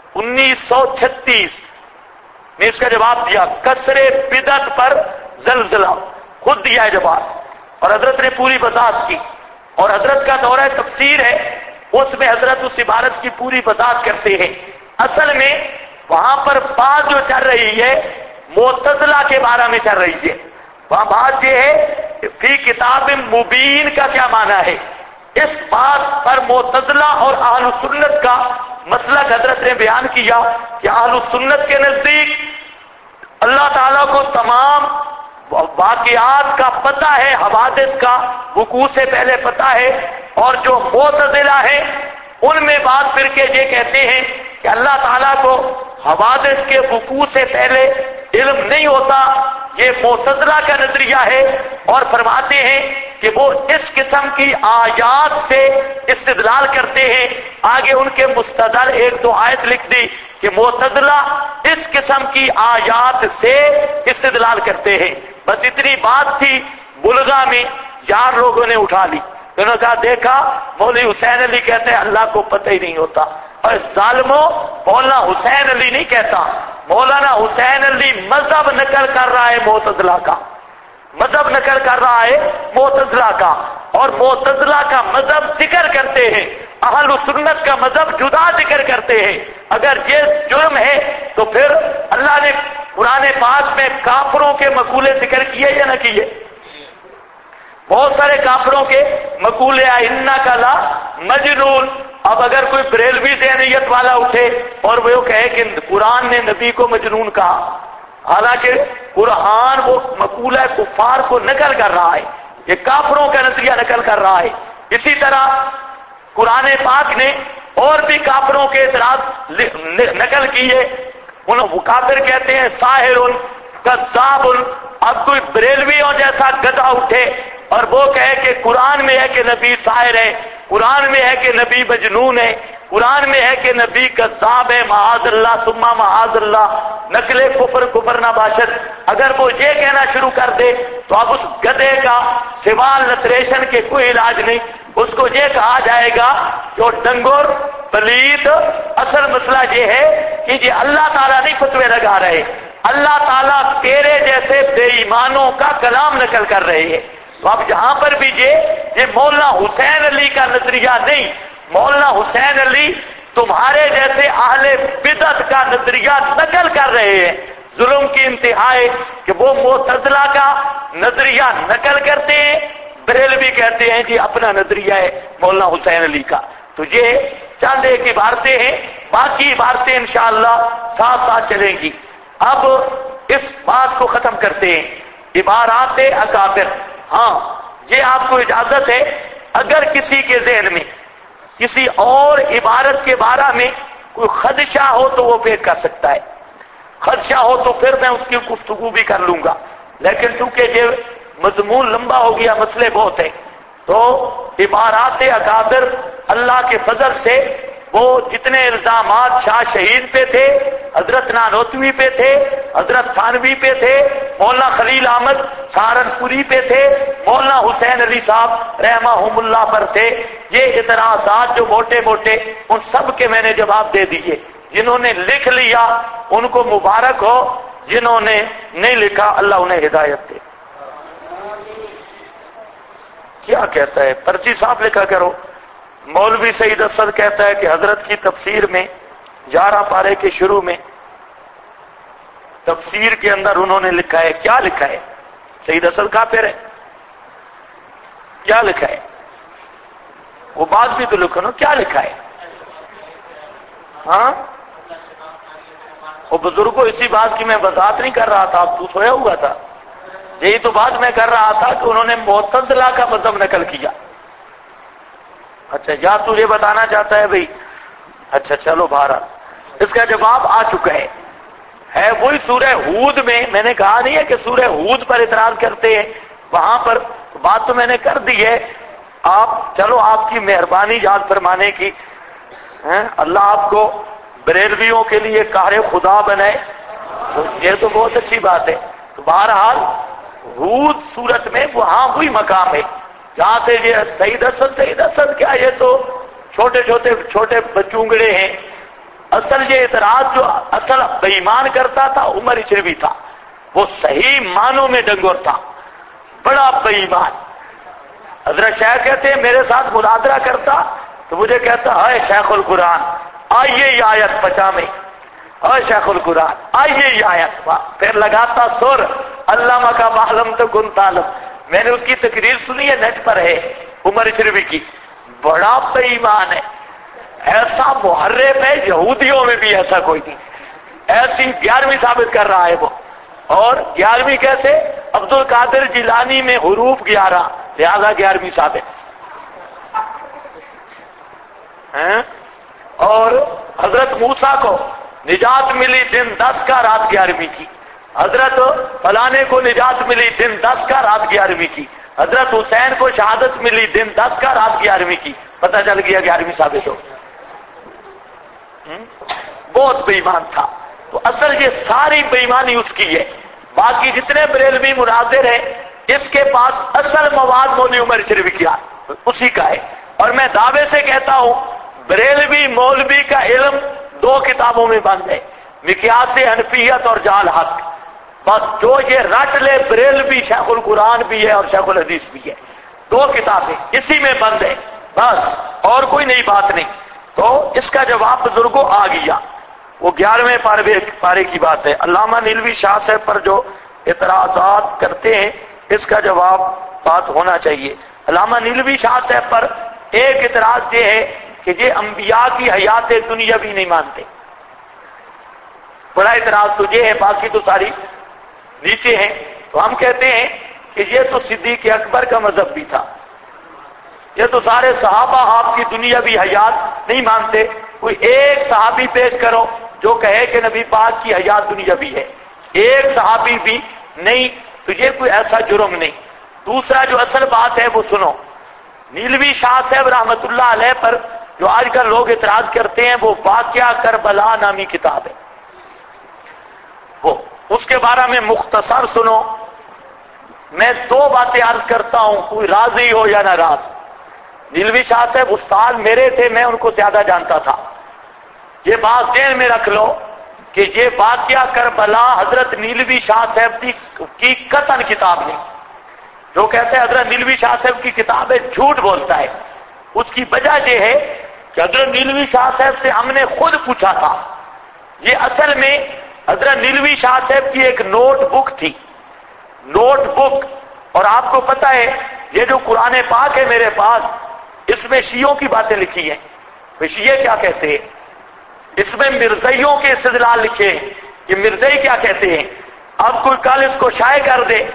1936 में इसका जवाब दिया, कसरे बिदत पर जलजला, खुद दिया जवाब। और हजरत ने पूरी वजाहत की, और हजरत का दौरा तफसीर है, उसमें हजरत उस इबारत की पूरी वजाहत करते हैं। असल में वहां पर बात जो चल रही है मुअतज़िला के बारे में चल रही है। वहां बात यह है फी किताब मुबीन का क्या माना है। इस बात पर मुअतज़िला और अहलुस सुन्नत का मसलक हजरत ने बयान किया कि अहलुस सुन्नत के नजदीक अल्लाह ताला को तमाम वाक़ियात का पता है, हवादिस का वुकू से पहले पता है। और जो मुअतज़िला है उनमें बात फिर के ये कहते हैं कि अल्लाह ताला को हवादिस के वुकू से पहले इल्म नहीं होता, ये मुअतज़िला का नजरिया है। और फरमाते हैं कि वो इस किस्म की आयात से इस्तिदलाल करते हैं। आगे उनके मुस्तदल 1-2 आयत लिख दी कि मुअतज़िला इस किस्म की आयात से इस्तिदलाल करते हैं। बस इतनी बात थी, बुलगा में यार लोगों ने उठा ली, उन्होंने कहा देखा मौलवी हुसैन अली कहते हैं अल्लाह को पता ही नहीं होता। और जालिमो, मौलाना हुसैन अली नहीं कहता, मौलाना हुसैन अली मजहब नकल कर रहा है मुअतज़िला का, मजहब नकल कर रहा है मुअतज़िला का। और मुअतज़िला का मजहब जिक्र करते हैं, अहलुस सुन्नत का मजहब जुदा जिक्र करते हैं। अगर ये जुर्म है तो फिर अल्लाह ने कुरान पाक में काफिरों के मकूले जिक्र किए या न किए? बहुत सारे काफिरों के मकूले, इन्ना का ला मजनून। अब अगर कोई बरेलवी ज़हनियत वाला उठे और वो कहे कि कुरान ने नबी को मजनून कहा, हालांकि कुरान वो मकूला कुफार को नकल कर रहा है, ये काफिरों का नजरिया नकल कर रहा है। इसी तरह कुरान पाक ने और भी काफिरों के इतराज नकल किए। वो काफिर कहते हैं साहिरुन कज़्ज़ाबुन। अब कोई बरेलवियों जैसा गधा उठे और वो कहे कि कुरान में है कि नबी साहिर है, कुरान में है कि नबी मजनून है, قرآن میں ہے کہ نبی کذاب ہے، معاذ اللہ ثم معاذ اللہ، نقل کفر نہ باشد۔ اگر وہ یہ کہنا شروع کر دے تو اب اس گدھے کا سوال لتریشن کے کوئی علاج نہیں، اس کو یہ کہا جائے گا جو ڈنگور پلید۔ اصل مسئلہ یہ ہے کہ یہ اللہ تعالیٰ نہیں فتوے لگا رہے، اللہ تعالیٰ تیرے جیسے بے ایمانوں کا کلام نقل کر رہے ہیں۔ تو اب جہاں پر بھی یہ مولانا حسین علی کا نظریہ نہیں، مولانا حسین علی تمہارے جیسے اہل بدعت کا نظریہ نقل کر رہے ہیں۔ ظلم کی انتہا ہے کہ وہ معتزلہ کا نظریہ نقل کرتے ہیں، بریلوی کہتے ہیں جی اپنا نظریہ ہے مولانا حسین علی کا۔ تو یہ چند ایک عبارتیں ہیں، باقی عبارتیں انشاءاللہ ساتھ ساتھ چلیں گی۔ اب اس بات کو ختم کرتے ہیں، عبارات اکابر۔ ہاں یہ آپ کو اجازت ہے، اگر کسی کے ذہن میں کسی اور عبارت کے بارے میں کوئی خدشہ ہو تو وہ پیش کر سکتا ہے، خدشہ ہو تو پھر میں اس کی گفتگو بھی کر لوں گا، لیکن چونکہ یہ مضمون لمبا ہو گیا، مسئلے بہت ہیں، تو عبارات اکابر اللہ کے فضل سے وہ جتنے الزامات شاہ شہید پہ تھے، حضرت نانوتوی پہ تھے، حضرت تھانوی پہ تھے، مولانا خلیل احمد سہارنپوری پہ تھے، مولانا حسین علی صاحب رحمہم اللہ پر تھے، یہ اعتراضات جو موٹے موٹے، ان سب کے میں نے جواب دے دیے۔ جنہوں نے لکھ لیا ان کو مبارک ہو، جنہوں نے نہیں لکھا اللہ انہیں ہدایت دے۔ کیا کہتا ہے پرچی صاحب لکھا کرو۔ مولوی سعید اسد کہتا ہے کہ حضرت کی تفسیر میں 11 پارے کے شروع میں تفسیر کے اندر انہوں نے لکھا ہے، کیا لکھا ہے؟ سعید اسد کافر ہے، کیا لکھا ہے؟ وہ بات بھی تو لکھو نا، کیا لکھا ہے؟ ہاں وہ بزرگوں، اسی بات کی میں وضاحت نہیں کر رہا تھا، اب تو سویا ہوا تھا، یہی تو بات میں کر رہا تھا کہ انہوں نے معتزلہ کا مذہب نقل کیا۔ اچھا یا تو یہ بتانا چاہتا ہے بھئی؟ اچھا چلو بہرحال اس کا جواب آ چکا ہے وہی سورہ ہود میں نے کہا نہیں ہے کہ سورہ ہود پر اعتراض کرتے ہیں، وہاں پر بات تو میں نے کر دی ہے۔ آپ چلو آپ کی مہربانی یاد فرمانے کی، اللہ آپ کو بریلویوں کے لیے قہر خدا بنائے، تو یہ تو بہت اچھی بات ہے۔ تو بہرحال ہود سورت میں وہاں وہی مقام ہے جہاں سے یہ سعید اسد کیا، یہ تو چھوٹے بچونگڑے ہیں۔ اصل یہ اعتراض جو اصل بے ایمان کرتا تھا عمر اشرفی تھا، وہ صحیح معنوں میں ڈنگور تھا، بڑا بے ایمان۔ حضرت شیخ کہتے ہیں میرے ساتھ مناظرہ کرتا تو مجھے کہتا ہے شیخ القرآن آئیے یہ آیت پچا میں، اے شیخ القرآن آئیے یہ آیت، پھر لگاتا سر علامہ کا معلوم تو گن تعلم۔ میں نے اس کی تقریر سنی ہے، نیٹ پر ہے، عمر اشرفی کی، بڑا بے ایمان ہے، ایسا محرف ہے، یہودیوں میں بھی ایسا کوئی نہیں، ایسی 11ویں ثابت کر رہا ہے وہ۔ اور 11ویں کیسے؟ عبد القادر جیلانی میں حروف 11، لہذا 11ویں ثابت۔ اور حضرت موسیٰ کو نجات ملی دن 10 کا رات 11ویں کی، حضرت فلانے کو نجات ملی دن 10 کا رات 11ویں کی، حضرت حسین کو شہادت ملی دن 10 کا رات 11ویں کی، پتہ چل گیا 11ویں ثابت ہو۔ بہت بے ایمان تھا۔ تو اصل یہ ساری بے ایمانی اس کی ہے، باقی جتنے بریلوی مناظر ہیں اس کے پاس اصل مواد مولوی عمر اشرفی کیا اسی کا ہے۔ اور میں دعوے سے کہتا ہوں بریلوی مولوی کا علم 2 کتابوں میں بند ہے، مقیاس حنفیت اور جال حق۔ بس جو یہ رٹ لے بریلوی شیخ القرآن بھی ہے اور شیخ الحدیث بھی ہے، 2 کتابیں اسی میں بند ہے، بس اور کوئی نئی بات نہیں۔ تو اس کا جواب بزرگوں آ گیا، وہ 11ویں پارے کی بات ہے۔ علامہ نیلوی شاہ صاحب پر جو اعتراضات کرتے ہیں اس کا جواب بات ہونا چاہیے۔ علامہ نیلوی شاہ صاحب پر ایک اعتراض یہ ہے کہ یہ انبیاء کی حیات دنیا بھی نہیں مانتے، بڑا اعتراض تو یہ ہے، باقی تو ساری نیچے ہیں۔ تو ہم کہتے ہیں کہ یہ تو صدیق اکبر کا مذہب بھی تھا، یہ تو سارے صحابہ آپ کی دنیا بھی حیات نہیں مانتے، کوئی ایک صحابی پیش کرو جو کہے کہ نبی پاک کی حیات دنیا بھی ہے، ایک صحابی بھی نہیں، تو یہ کوئی ایسا جرم نہیں۔ دوسرا جو اصل بات ہے وہ سنو، نیلوی شاہ صاحب رحمت اللہ علیہ پر جو آج کل لوگ اعتراض کرتے ہیں، وہ واقعہ کربلا نامی کتاب ہے، وہ اس کے بارے میں مختصر سنو۔ میں دو باتیں عرض کرتا ہوں، کوئی راضی ہو یا ناراض۔ نیلوی شاہ صاحب استاد میرے تھے، میں ان کو زیادہ جانتا تھا۔ یہ بات ذہن میں رکھ لو کہ یہ واقعہ کربلا حضرت نیلوی شاہ صاحب کی قطعاً کتاب نہیں۔ جو کہتے ہیں حضرت نیلوی شاہ صاحب کی کتاب ہے، جھوٹ بولتا ہے۔ اس کی وجہ یہ ہے کہ حضرت نیلوی شاہ صاحب سے ہم نے خود پوچھا تھا۔ یہ اصل میں حضرت نیلوی شاہ صاحب کی ایک نوٹ بک تھی، نوٹ بک۔ اور آپ کو پتہ ہے یہ جو قرآن پاک ہے میرے پاس، اس میں شیعوں کی باتیں لکھی ہیں۔ شیعہ کیا کہتے ہیں؟ اس میں مرزائیوں کے استدلال لکھے ہیں کہ مرزائی کیا کہتے ہیں۔ اب کوئی کل اس کو شائع کر دے،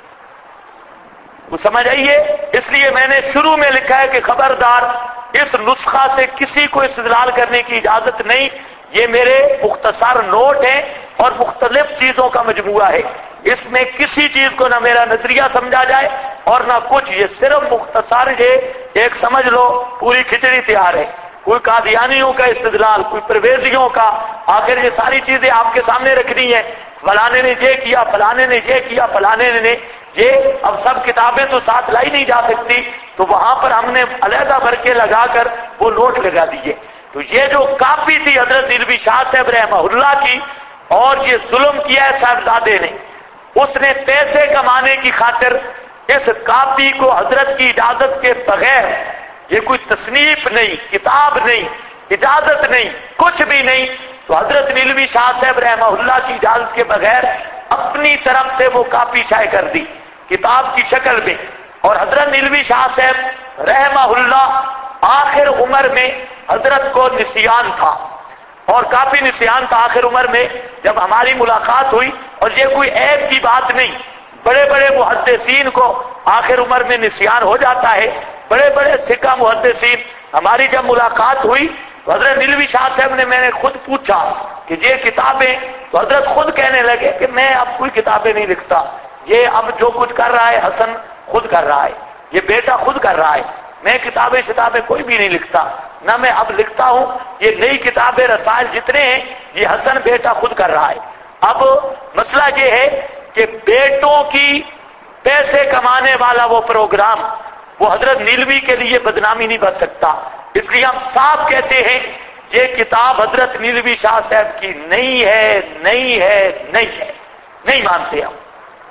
سمجھ آئیے؟ اس لیے میں نے شروع میں لکھا ہے کہ خبردار، اس نسخہ سے کسی کو استدلال کرنے کی اجازت نہیں۔ یہ میرے مختصر نوٹ ہیں اور مختلف چیزوں کا مجموعہ ہے۔ اس میں کسی چیز کو نہ میرا نظریہ سمجھا جائے اور نہ کچھ، یہ صرف مختصر، یہ ایک سمجھ لو پوری کھچڑی تیار ہے۔ کوئی قادیانیوں کا استدلال، کوئی پرویزیوں کا، آخر یہ ساری چیزیں آپ کے سامنے رکھنی ہے۔ فلانے نے یہ کیا، فلانے نے یہ کیا، فلانے نے یہ، اب سب کتابیں تو ساتھ لائی نہیں جا سکتی، تو وہاں پر ہم نے علیحدہ برقے لگا کر وہ نوٹ لگا دیے۔ تو یہ جو کاپی تھی حضرت نیلوی شاہ صاحب رحمہ اللہ کی، اور یہ ظلم کیا ہے صاحبزادے نے، اس نے پیسے کمانے کی خاطر اس کاپی کو حضرت کی اجازت کے بغیر، یہ کوئی تصنیف نہیں، کتاب نہیں، اجازت نہیں، کچھ بھی نہیں، تو حضرت نیلوی شاہ صاحب رحمہ اللہ کی اجازت کے بغیر اپنی طرف سے وہ کاپی شائع کر دی کتاب کی شکل میں۔ اور حضرت نیلوی شاہ صاحب رحمہ اللہ آخر عمر میں حضرت کو نسیان تھا، اور کافی نسیان تھا آخر عمر میں جب ہماری ملاقات ہوئی۔ اور یہ کوئی عیب کی بات نہیں، بڑے بڑے محدثین کو آخر عمر میں نسیان ہو جاتا ہے، بڑے بڑے سکہ محدثین۔ ہماری جب ملاقات ہوئی تو حضرت نیلوی شاہ صاحب نے، میں نے خود پوچھا کہ یہ کتابیں، تو حضرت خود کہنے لگے کہ میں اب کوئی کتابیں نہیں لکھتا، یہ اب جو کچھ کر رہا ہے حسن خود کر رہا ہے، یہ بیٹا خود کر رہا ہے، میں کتابیں کوئی بھی نہیں لکھتا، نہ میں اب لکھتا ہوں۔ یہ نئی کتابیں رسائل جتنے ہیں یہ حسن بیٹا خود کر رہا ہے۔ اب مسئلہ یہ ہے کہ بیٹوں کی پیسے کمانے والا وہ پروگرام، وہ حضرت نیلوی کے لیے بدنامی نہیں بن سکتا۔ اس لیے ہم صاف کہتے ہیں یہ کتاب حضرت نیلوی شاہ صاحب کی نہیں ہے، نہیں ہے، نہیں ہے، نہیں مانتے ہم۔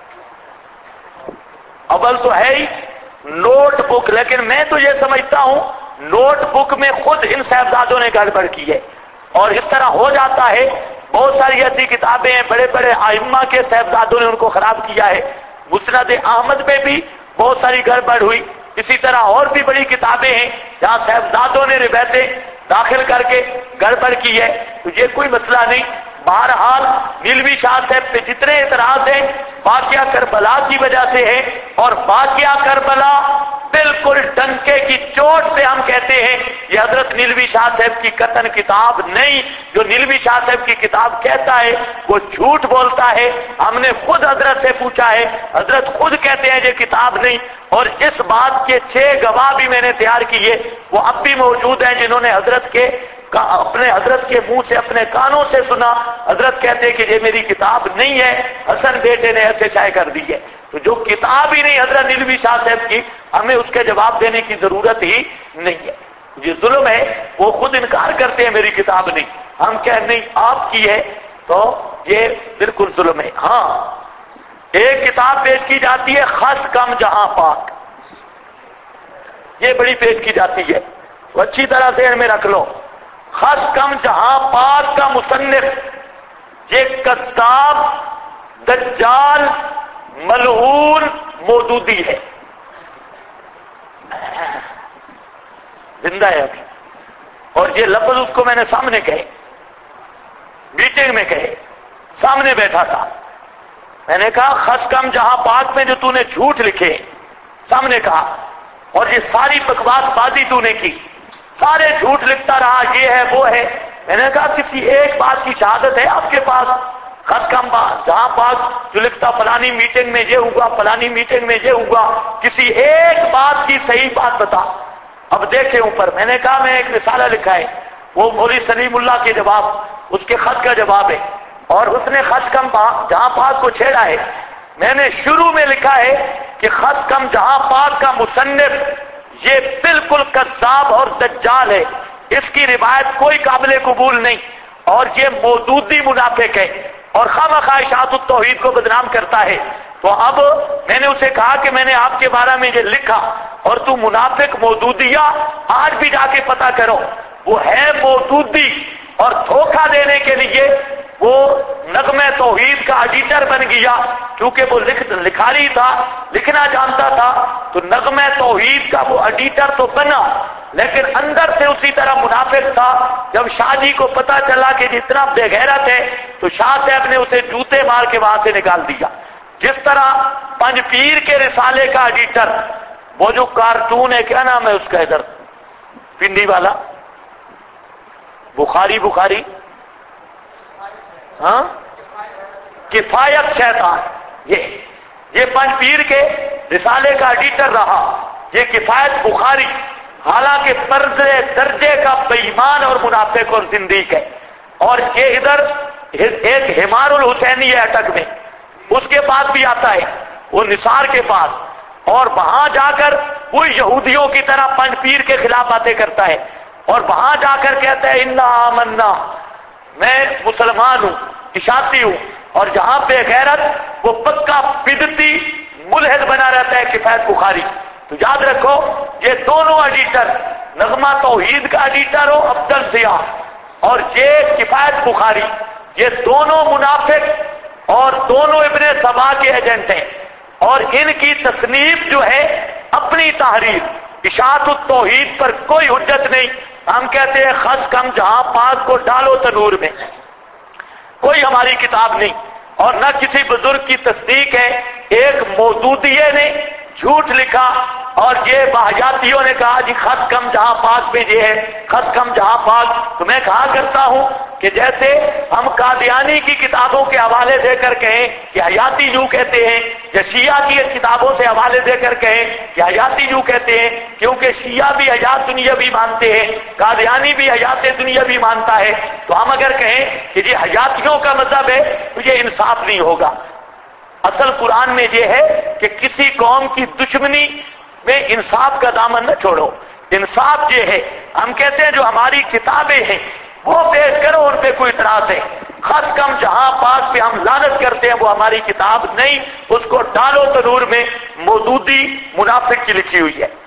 اول تو ہے ہی نوٹ بک، لیکن میں تو یہ سمجھتا ہوں نوٹ بک میں خود ان صاحبزادوں نے گڑبڑ کی ہے، اور اس طرح ہو جاتا ہے۔ بہت ساری ایسی کتابیں ہیں، بڑے بڑے ائمہ کے صاحبزادوں نے ان کو خراب کیا ہے۔ مسند احمد میں بھی بہت ساری گڑبڑ ہوئی، اسی طرح اور بھی بڑی کتابیں ہیں جہاں صاحبزادوں نے روایتیں داخل کر کے گڑبڑ کی ہے، تو یہ کوئی مسئلہ نہیں۔ بہرحال نیلوی شاہ صاحب پہ جتنے اعتراض ہیں واقعہ کربلا کی وجہ سے ہے، اور واقعہ کربلا بالکل ڈنکے کی چوٹ پہ ہم کہتے ہیں یہ حضرت نیلوی شاہ صاحب کی قطعاً کتاب نہیں۔ جو نیلوی شاہ صاحب کی کتاب کہتا ہے وہ جھوٹ بولتا ہے۔ ہم نے خود حضرت سے پوچھا ہے، حضرت خود کہتے ہیں یہ کتاب نہیں، اور اس بات کے 6 گواہ بھی میں نے تیار کیے، وہ اب بھی موجود ہیں جنہوں نے حضرت کے اپنے حضرت کے منہ سے اپنے کانوں سے سنا۔ حضرت کہتے ہیں کہ یہ میری کتاب نہیں ہے، حسن بیٹے نے ایسے شائع کر دی ہے۔ تو جو کتاب ہی نہیں حضرت نیلوی شاہ صاحب کی، ہمیں اس کے جواب دینے کی ضرورت ہی نہیں ہے۔ یہ ظلم ہے، وہ خود انکار کرتے ہیں میری کتاب نہیں، ہم کہہ نہیں آپ کی ہے، تو یہ بالکل ظلم ہے۔ ہاں، ایک کتاب پیش کی جاتی ہے خس کم جہاں پاک، یہ بڑی پیش کی جاتی ہے، وہ اچھی طرح سے ان میں رکھ لو۔ خس کم جہاں پاک کا مصنف یہ کذاب، دجال، ملعون مودودی ہے، زندہ ہے ابھی، اور یہ لفظ اس کو میں نے سامنے کہے، میٹنگ میں کہے، سامنے بیٹھا تھا، میں نے کہا خس کم جہاں پاک میں جو تو نے جھوٹ لکھے، سامنے کہا، اور یہ ساری بکواس بازی تو نے کی، سارے جھوٹ لکھتا رہا، یہ ہے وہ ہے۔ میں نے کہا کسی ایک بات کی شہادت ہے آپ کے پاس؟ خس کم جہاں پاک جو لکھتا فلانی میٹنگ میں یہ ہوا، فلانی میٹنگ میں یہ ہوا، کسی ایک بات کی صحیح بات بتا۔ اب دیکھیں اوپر میں نے کہا میں ایک رسالہ لکھا ہے، وہ مولوی سلیم اللہ کے جواب، اس کے خط کا جواب ہے، اور اس نے خس کم جہاں پاک کو چھیڑا ہے۔ میں نے شروع میں لکھا ہے کہ خس کم جہاں پاک کا مصنف یہ بالکل کذاب اور دجال ہے، اس کی روایت کوئی قابل قبول نہیں، اور یہ مودودی منافق ہے اور خواہ اشاعت التوحید کو بدنام کرتا ہے۔ تو اب میں نے اسے کہا کہ میں نے آپ کے بارے میں یہ لکھا اور تو منافق مودودیہ آج بھی جا کے پتہ کرو، وہ ہے مودودی، اور دھوکہ دینے کے لیے وہ نغمہ توحید کا ایڈیٹر بن گیا، کیونکہ وہ لکھاری تھا، لکھنا جانتا تھا، تو نغمہ توحید کا وہ ایڈیٹر تو بنا، لیکن اندر سے اسی طرح منافق تھا۔ جب شاہ جی کو پتا چلا کہ جتنا بے غیرت ہے تو شاہ صاحب نے اسے جوتے مار کے وہاں سے نکال دیا۔ جس طرح پنج پیر کے رسالے کا ایڈیٹر، وہ جو کارٹون ہے، کیا نام ہے اس کا ادھر پنڈی والا، بخاری ہاں، کفایت شیطان، یہ پنج پیر کے رسالے کا ایڈیٹر رہا، یہ کفایت بخاری، حالانکہ درجے کا بے ایمان اور منافق اور زندیق ہے۔ اور یہ ادھر ایک حمار الحسینی ہے اٹک میں، اس کے بعد بھی آتا ہے، وہ نثار کے پاس، اور وہاں جا کر وہ یہودیوں کی طرح پنج پیر کے خلاف باتیں کرتا ہے، اور وہاں جا کر کہتا ہے انا آمنا، میں مسلمان ہوں، اشاعتی ہوں، اور جہاں پہ غیرت وہ پکا بدعتی ملحد بنا رہتا ہے کفایت بخاری۔ تو یاد رکھو یہ دونوں ایڈیٹر، نغمہ توحید کا ایڈیٹر ہو افضل ضیاء اور یہ کفایت بخاری، یہ دونوں منافق اور دونوں ابن سبا کے ایجنٹ ہیں، اور ان کی تصنیف جو ہے اپنی تحریر، اشاعت التوحید پر کوئی حجت نہیں۔ ہم کہتے ہیں خس کم جہاں پاک کو ڈالو تنور میں، کوئی ہماری کتاب نہیں، اور نہ کسی بزرگ کی تصدیق ہے۔ ایک مودودیے نے جھوٹ لکھا اور یہ بہجاتیوں نے کہا جی خس کم جہاں پاک میں یہ ہے، خس کم جہاں پاک۔ تو میں کہا کرتا ہوں کہ جیسے ہم قادیانی کی کتابوں کے حوالے دے کر کہیں کہ حیاتی یوں کہتے ہیں، یا شیعہ کی کتابوں سے حوالے دے کر کہیں کہ حیاتی یوں کہتے ہیں، کیونکہ شیعہ بھی حیات دنیاوی مانتے ہیں، قادیانی بھی حیات دنیاوی مانتا ہے، تو ہم اگر کہیں کہ یہ حیاتیوں کا مذہب ہے تو یہ انصاف نہیں ہوگا۔ اصل قرآن میں یہ ہے کہ کسی قوم کی دشمنی میں انصاف کا دامن نہ چھوڑو، انصاف یہ ہے۔ ہم کہتے ہیں جو ہماری کتابیں ہیں وہ پیش کرو، ان پہ کوئی اعتراض ہے، خاص کم جہاں پاک پہ ہم لعنت کرتے ہیں وہ ہماری کتاب نہیں، اس کو ڈالو تنور میں، مودودی منافق کی لکھی ہوئی ہے۔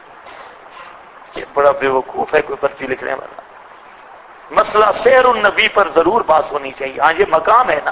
یہ بڑا بیوقوف ہے کوئی پرچی لکھنے والا۔ مسئلہ سیر النبی پر ضرور بات ہونی چاہیے۔ ہاں یہ مقام ہے نا،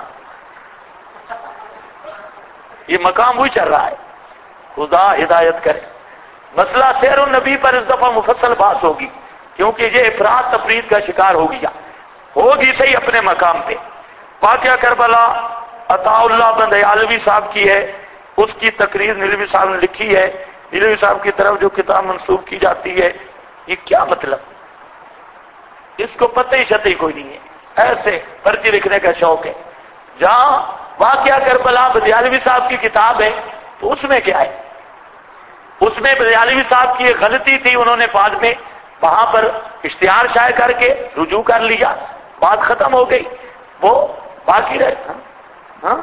یہ مقام وہی چل رہا ہے، خدا ہدایت کرے۔ مسئلہ سیر النبی پر اس دفعہ مفصل بات ہوگی، کیونکہ یہ افراد تفرید کا شکار ہو گیا، ہوگی صحیح اپنے مقام پہ۔ واقعہ کربلا عطا اللہ بندیالوی صاحب کی ہے، اس کی تقریر نیلوی صاحب نے لکھی ہے۔ نیلوی صاحب کی طرف جو کتاب منسوب کی جاتی ہے، یہ کیا مطلب؟ اس کو پتہ ہی شتہ ہی کوئی نہیں ہے، ایسے پرچی لکھنے کا شوق ہے۔ جہاں واقعہ کربلا بندیالوی صاحب کی کتاب ہے تو اس میں کیا ہے؟ اس میں بندیالوی صاحب کی ایک غلطی تھی، انہوں نے بعد میں وہاں پر اشتہار شائع کر کے رجوع کر لیا، بات ختم ہو گئی، وہ باقی رہے۔ ہاں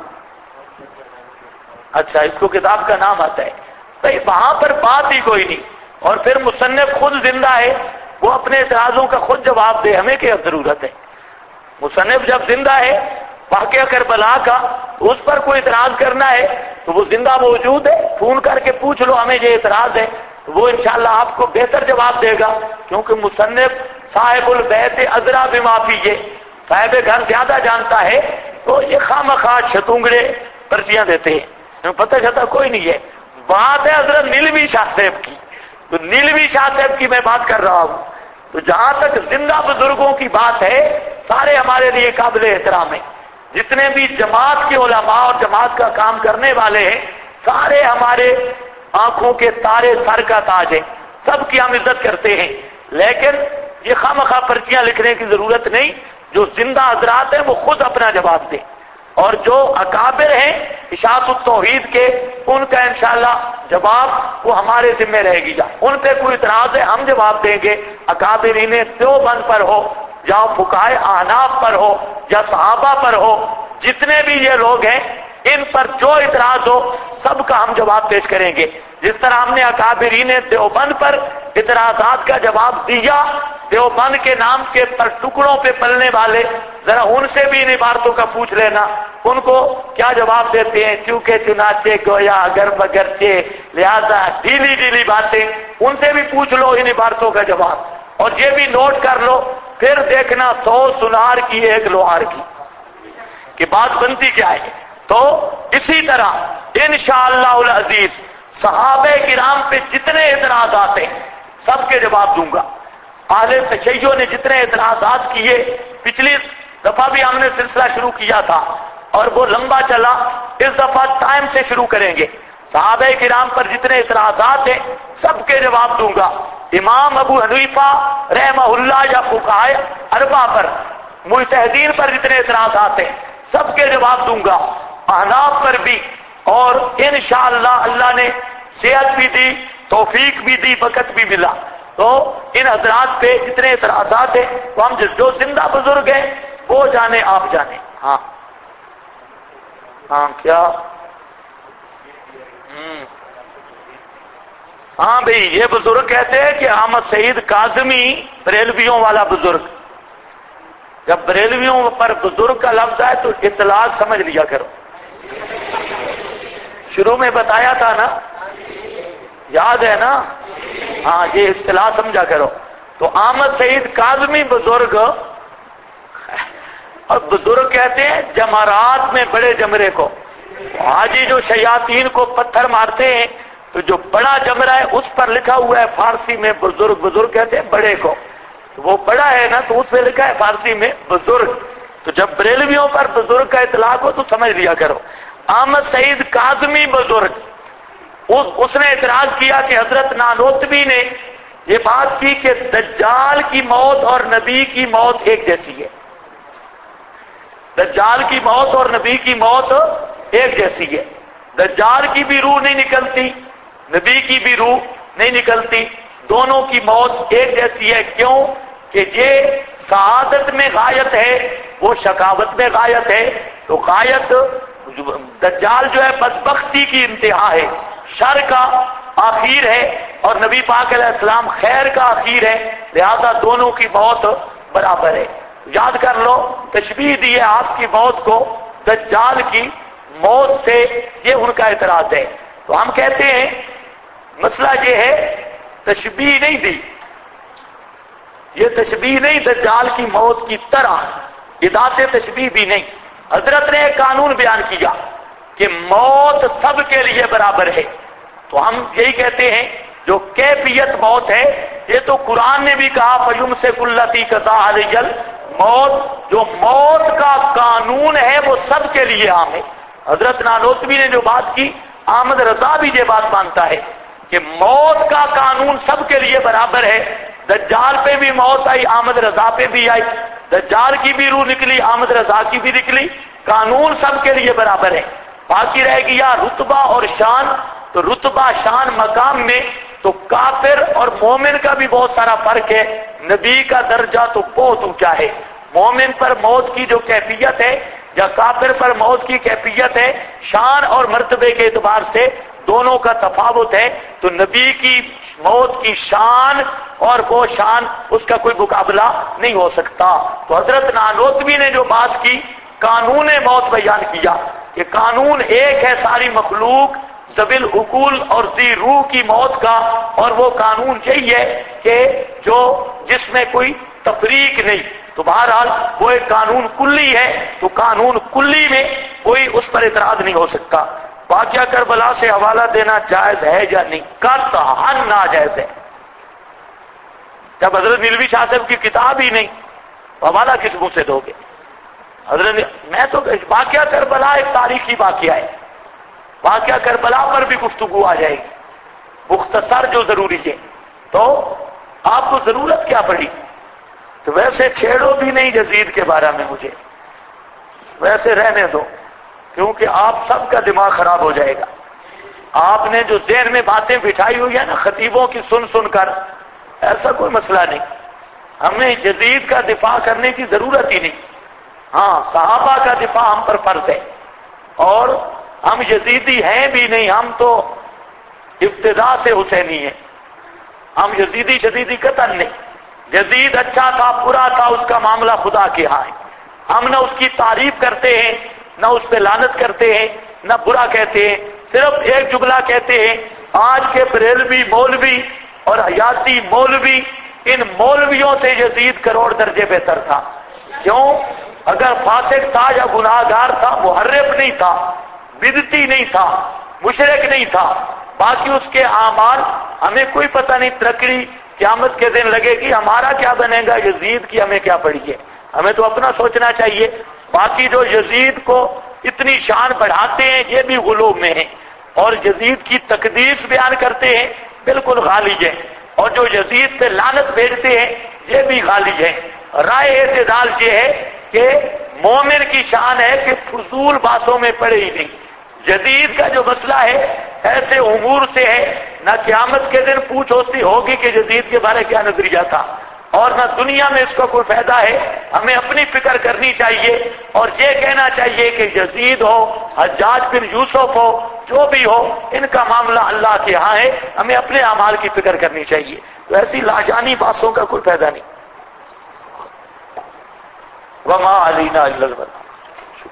اچھا، اس کو کتاب کا نام آتا ہے بھائی، وہاں پر بات ہی کوئی نہیں، اور پھر مصنف خود زندہ ہے، وہ اپنے اعتراضوں کا خود جواب دے، ہمیں کیا ضرورت ہے؟ مصنف جب زندہ ہے واقعہ کربلا کا، اس پر کوئی اعتراض کرنا ہے تو وہ زندہ موجود ہے، فون کر کے پوچھ لو ہمیں یہ اعتراض ہے، وہ انشاءاللہ آپ کو بہتر جواب دے گا، کیونکہ مصنف صاحب البیت ادریٰ بما فیہ، صاحب گھر زیادہ جانتا ہے، تو یہ خواہ شتونگڑے پرچیاں دیتے ہیں، پتہ چلتا کوئی نہیں ہے۔ بات ہے حضرت نیلوی شاہ صاحب کی، تو نیلوی شاہ صاحب کی میں بات کر رہا ہوں۔ تو جہاں تک زندہ بزرگوں کی بات ہے، سارے ہمارے لیے قابل احترام ہیں، جتنے بھی جماعت کے علماء اور جماعت کا کام کرنے والے ہیں، سارے ہمارے آنکھوں کے تارے، سر کا تاج ہیں، سب کی ہم عزت کرتے ہیں، لیکن یہ خواہ پرچیاں لکھنے کی ضرورت نہیں۔ جو زندہ حضرات ہیں وہ خود اپنا جواب دیں، اور جو اکابر ہیں اشاعت التوحید کے، ان کا انشاءاللہ جواب وہ ہمارے ذمہ رہے گی. ان پہ کوئی اعتراض ہے ہم جواب دیں گے. اکابرین دیوبند پر ہو یا فقہائے احناف پر ہو یا صحابہ پر ہو، جتنے بھی یہ لوگ ہیں ان پر جو اعتراض ہو سب کا ہم جواب پیش کریں گے. جس طرح ہم نے اکابرین دیوبند پر اعتراضات کا جواب دیا، دیوبند کے نام کے پر ٹکڑوں پہ پلنے والے ذرا ان سے بھی ان عبارتوں کا پوچھ لینا ان کو کیا جواب دیتے ہیں. چونکہ چنانچہ گویا اگر مگرچہ لہذا ڈھیلی ڈھیلی باتیں، ان سے بھی پوچھ لو ان عبارتوں کا جواب. اور یہ بھی نوٹ کر لو، پھر دیکھنا 100 سنار کی ایک لوہار کی کہ بات بنتی کیا ہے. تو اسی طرح انشاءاللہ العزیز صحابہ کرام پہ جتنے اعتراضات ہیں سب کے جواب دوں گا. اہل تشیع نے جتنے اعتراضات کیے، پچھلی دفعہ بھی ہم نے سلسلہ شروع کیا تھا اور وہ لمبا چلا، اس دفعہ ٹائم سے شروع کریں گے. صحابہ کرام پر جتنے اعتراضات ہیں سب کے جواب دوں گا. امام ابو حنیفہ رحمہ اللہ یا فقہائے اربعہ پر، مجتہدین پر جتنے اعتراضات ہیں سب کے جواب دوں گا. احناف پر بھی. اور انشاءاللہ اللہ نے صحت بھی دی، توفیق بھی دی، وقت بھی ملا تو ان حضرات پہ جتنے اعتراضات ہیں وہ ہم جو زندہ بزرگ ہیں وہ جانے آپ جانے. ہاں کیا ہاں بھئی یہ بزرگ کہتے ہیں کہ احمد سعید کاظمی بریلویوں والا بزرگ. جب بریلویوں پر بزرگ کا لفظ ہے تو اطلاق سمجھ لیا کرو. شروع میں بتایا تھا نا، یاد ہے نا؟ ہاں یہ اصطلاح سمجھا کرو. تو احمد سعید کاظمی بزرگ، اور بزرگ کہتے ہیں جمرات میں بڑے جمرے کو. حاجی جو شیاطین کو پتھر مارتے ہیں تو جو بڑا جمرہ ہے اس پر لکھا ہوا ہے فارسی میں بزرگ. بزرگ کہتے ہیں بڑے کو، تو وہ بڑا ہے نا تو اس پہ لکھا ہے فارسی میں بزرگ. تو جب بریلویوں پر بزرگ کا اطلاق ہو تو سمجھ لیا کرو. احمد سعید کاظمی بزرگ، اس نے اعتراض کیا کہ حضرت نانوتوی نے یہ بات کی کہ دجال کی موت اور نبی کی موت ایک جیسی ہے. دجال کی موت اور نبی کی موت ایک جیسی ہے. دجال کی بھی روح نہیں نکلتی، نبی کی بھی روح نہیں نکلتی، دونوں کی موت ایک جیسی ہے. کیوں؟ کہ یہ سعادت میں غایت ہے، وہ شقاوت میں غایت ہے. تو غایت دجال جو ہے بدبختی کی انتہا ہے، شر کا آخر ہے، اور نبی پاک علیہ السلام خیر کا آخر ہے. لہذا دونوں کی موت برابر ہے. یاد کر لو، تشبیہ دی ہے آپ کی موت کو دجال کی موت سے، یہ ان کا اعتراض ہے. تو ہم کہتے ہیں مسئلہ یہ ہے تشبیہ نہیں دی، یہ تشبیہ نہیں دجال کی موت کی طرح، اضافے تشبیہ بھی نہیں. حضرت نے ایک قانون بیان کیا کہ موت سب کے لیے برابر ہے. تو ہم یہی کہتے ہیں جو کیفیت موت ہے، یہ تو قرآن نے بھی کہا فَيُمْسِكُ الَّتِي قَضَىٰ عَلَيْهَا الْمَوْتَ، جو موت کا قانون ہے وہ سب کے لیے عام ہے. حضرت نانوتوی نے جو بات کی، احمد رضا بھی یہ بات مانتا ہے کہ موت کا قانون سب کے لیے برابر ہے. دجال پہ بھی موت آئی، احمد رضا پہ بھی آئی، دجال کی بھی روح نکلی، احمد رضا کی بھی نکلی. قانون سب کے لیے برابر ہے. باقی رہ گیا رتبہ اور شان. تو رتبہ شان مقام میں تو کافر اور مومن کا بھی بہت سارا فرق ہے. نبی کا درجہ تو بہت اونچا ہے. مومن پر موت کی جو کیفیت ہے یا کافر پر موت کی کیفیت ہے، شان اور مرتبے کے اعتبار سے دونوں کا تفاوت ہے. تو نبی کی موت کی شان اور وہ شان، اس کا کوئی مقابلہ نہیں ہو سکتا. تو حضرت نانوتوی نے جو بات کی، قانون موت بیان کیا کہ قانون ایک ہے ساری مخلوق ذوی العقول اور ذی روح کی موت کا، اور وہ قانون یہی ہے کہ جس میں کوئی تفریق نہیں. تو بہرحال وہ ایک قانون کلی ہے. تو قانون کلی میں کوئی اس پر اعتراض نہیں ہو سکتا. واقعہ کربلا سے حوالہ دینا جائز ہے یا نہیں؟ قطعاً ناجائز ہے. جب حضرت نیلوی شاہ صاحب کی کتاب ہی نہیں، حوالہ کس منہ سے دو گے؟ حضرت میں تو واقعہ کربلا ایک تاریخی واقعہ ہے، واقعہ کربلا پر بھی گفتگو آ جائے گی، مختصر جو ضروری ہے. تو آپ کو ضرورت کیا پڑی؟ تو ویسے چھیڑو بھی نہیں یزید کے بارے میں، مجھے ویسے رہنے دو، کیونکہ آپ سب کا دماغ خراب ہو جائے گا. آپ نے جو ذہن میں باتیں بٹھائی ہوئی ہے نا خطیبوں کی سن سن کر، ایسا کوئی مسئلہ نہیں، ہمیں یزید کا دفاع کرنے کی ضرورت ہی نہیں. ہاں صحابہ کا دفاع ہم پر فرض ہے، اور ہم یزیدی ہیں بھی نہیں، ہم تو ابتدا سے حسینی ہیں، ہم یزیدی شدیدی قطعا نہیں. یزید اچھا تھا برا تھا اس کا معاملہ خدا کے ہاں ہے، ہم نہ اس کی تعریف کرتے ہیں نہ اس پہ لعنت کرتے ہیں نہ برا کہتے ہیں، صرف ایک جملہ کہتے ہیں آج کے بریلوی مولوی اور حیاتی مولوی، ان مولویوں سے یزید کروڑ درجے بہتر تھا. کیوں؟ اگر فاسق تھا یا گناہگار تھا، محرف نہیں تھا، بدعتی نہیں تھا، مشرک نہیں تھا، باقی اس کے اعمال ہمیں کوئی پتہ نہیں. ترکڑی قیامت کے دن لگے گی، ہمارا کیا بنے گا، یزید کی ہمیں کیا پڑی ہے. ہمیں تو اپنا سوچنا چاہیے. باقی جو یزید کو اتنی شان بڑھاتے ہیں یہ بھی غلو میں ہیں، اور یزید کی تقدیس بیان کرتے ہیں بالکل غالب ہیں، اور جو یزید پہ لعنت بھیجتے ہیں یہ بھی غالب ہیں. رائے اعتدال یہ ہے کہ مومن کی شان ہے کہ فضول باتوں میں پڑے ہی نہیں. جدید کا جو مسئلہ ہے ایسے امور سے ہے، نہ قیامت کے دن پوچھ ہوتی ہوگی کہ جدید کے بارے کیا نظریہ تھا، اور نہ دنیا میں اس کا کوئی فائدہ ہے. ہمیں اپنی فکر کرنی چاہیے اور یہ کہنا چاہیے کہ یزید ہو، حجاج بن یوسف ہو، جو بھی ہو، ان کا معاملہ اللہ کے ہاں ہے. ہمیں اپنے اعمال کی فکر کرنی چاہیے. تو ایسی لاجانی باتوں کا کوئی فائدہ نہیں. وما علینا الا البلاغ.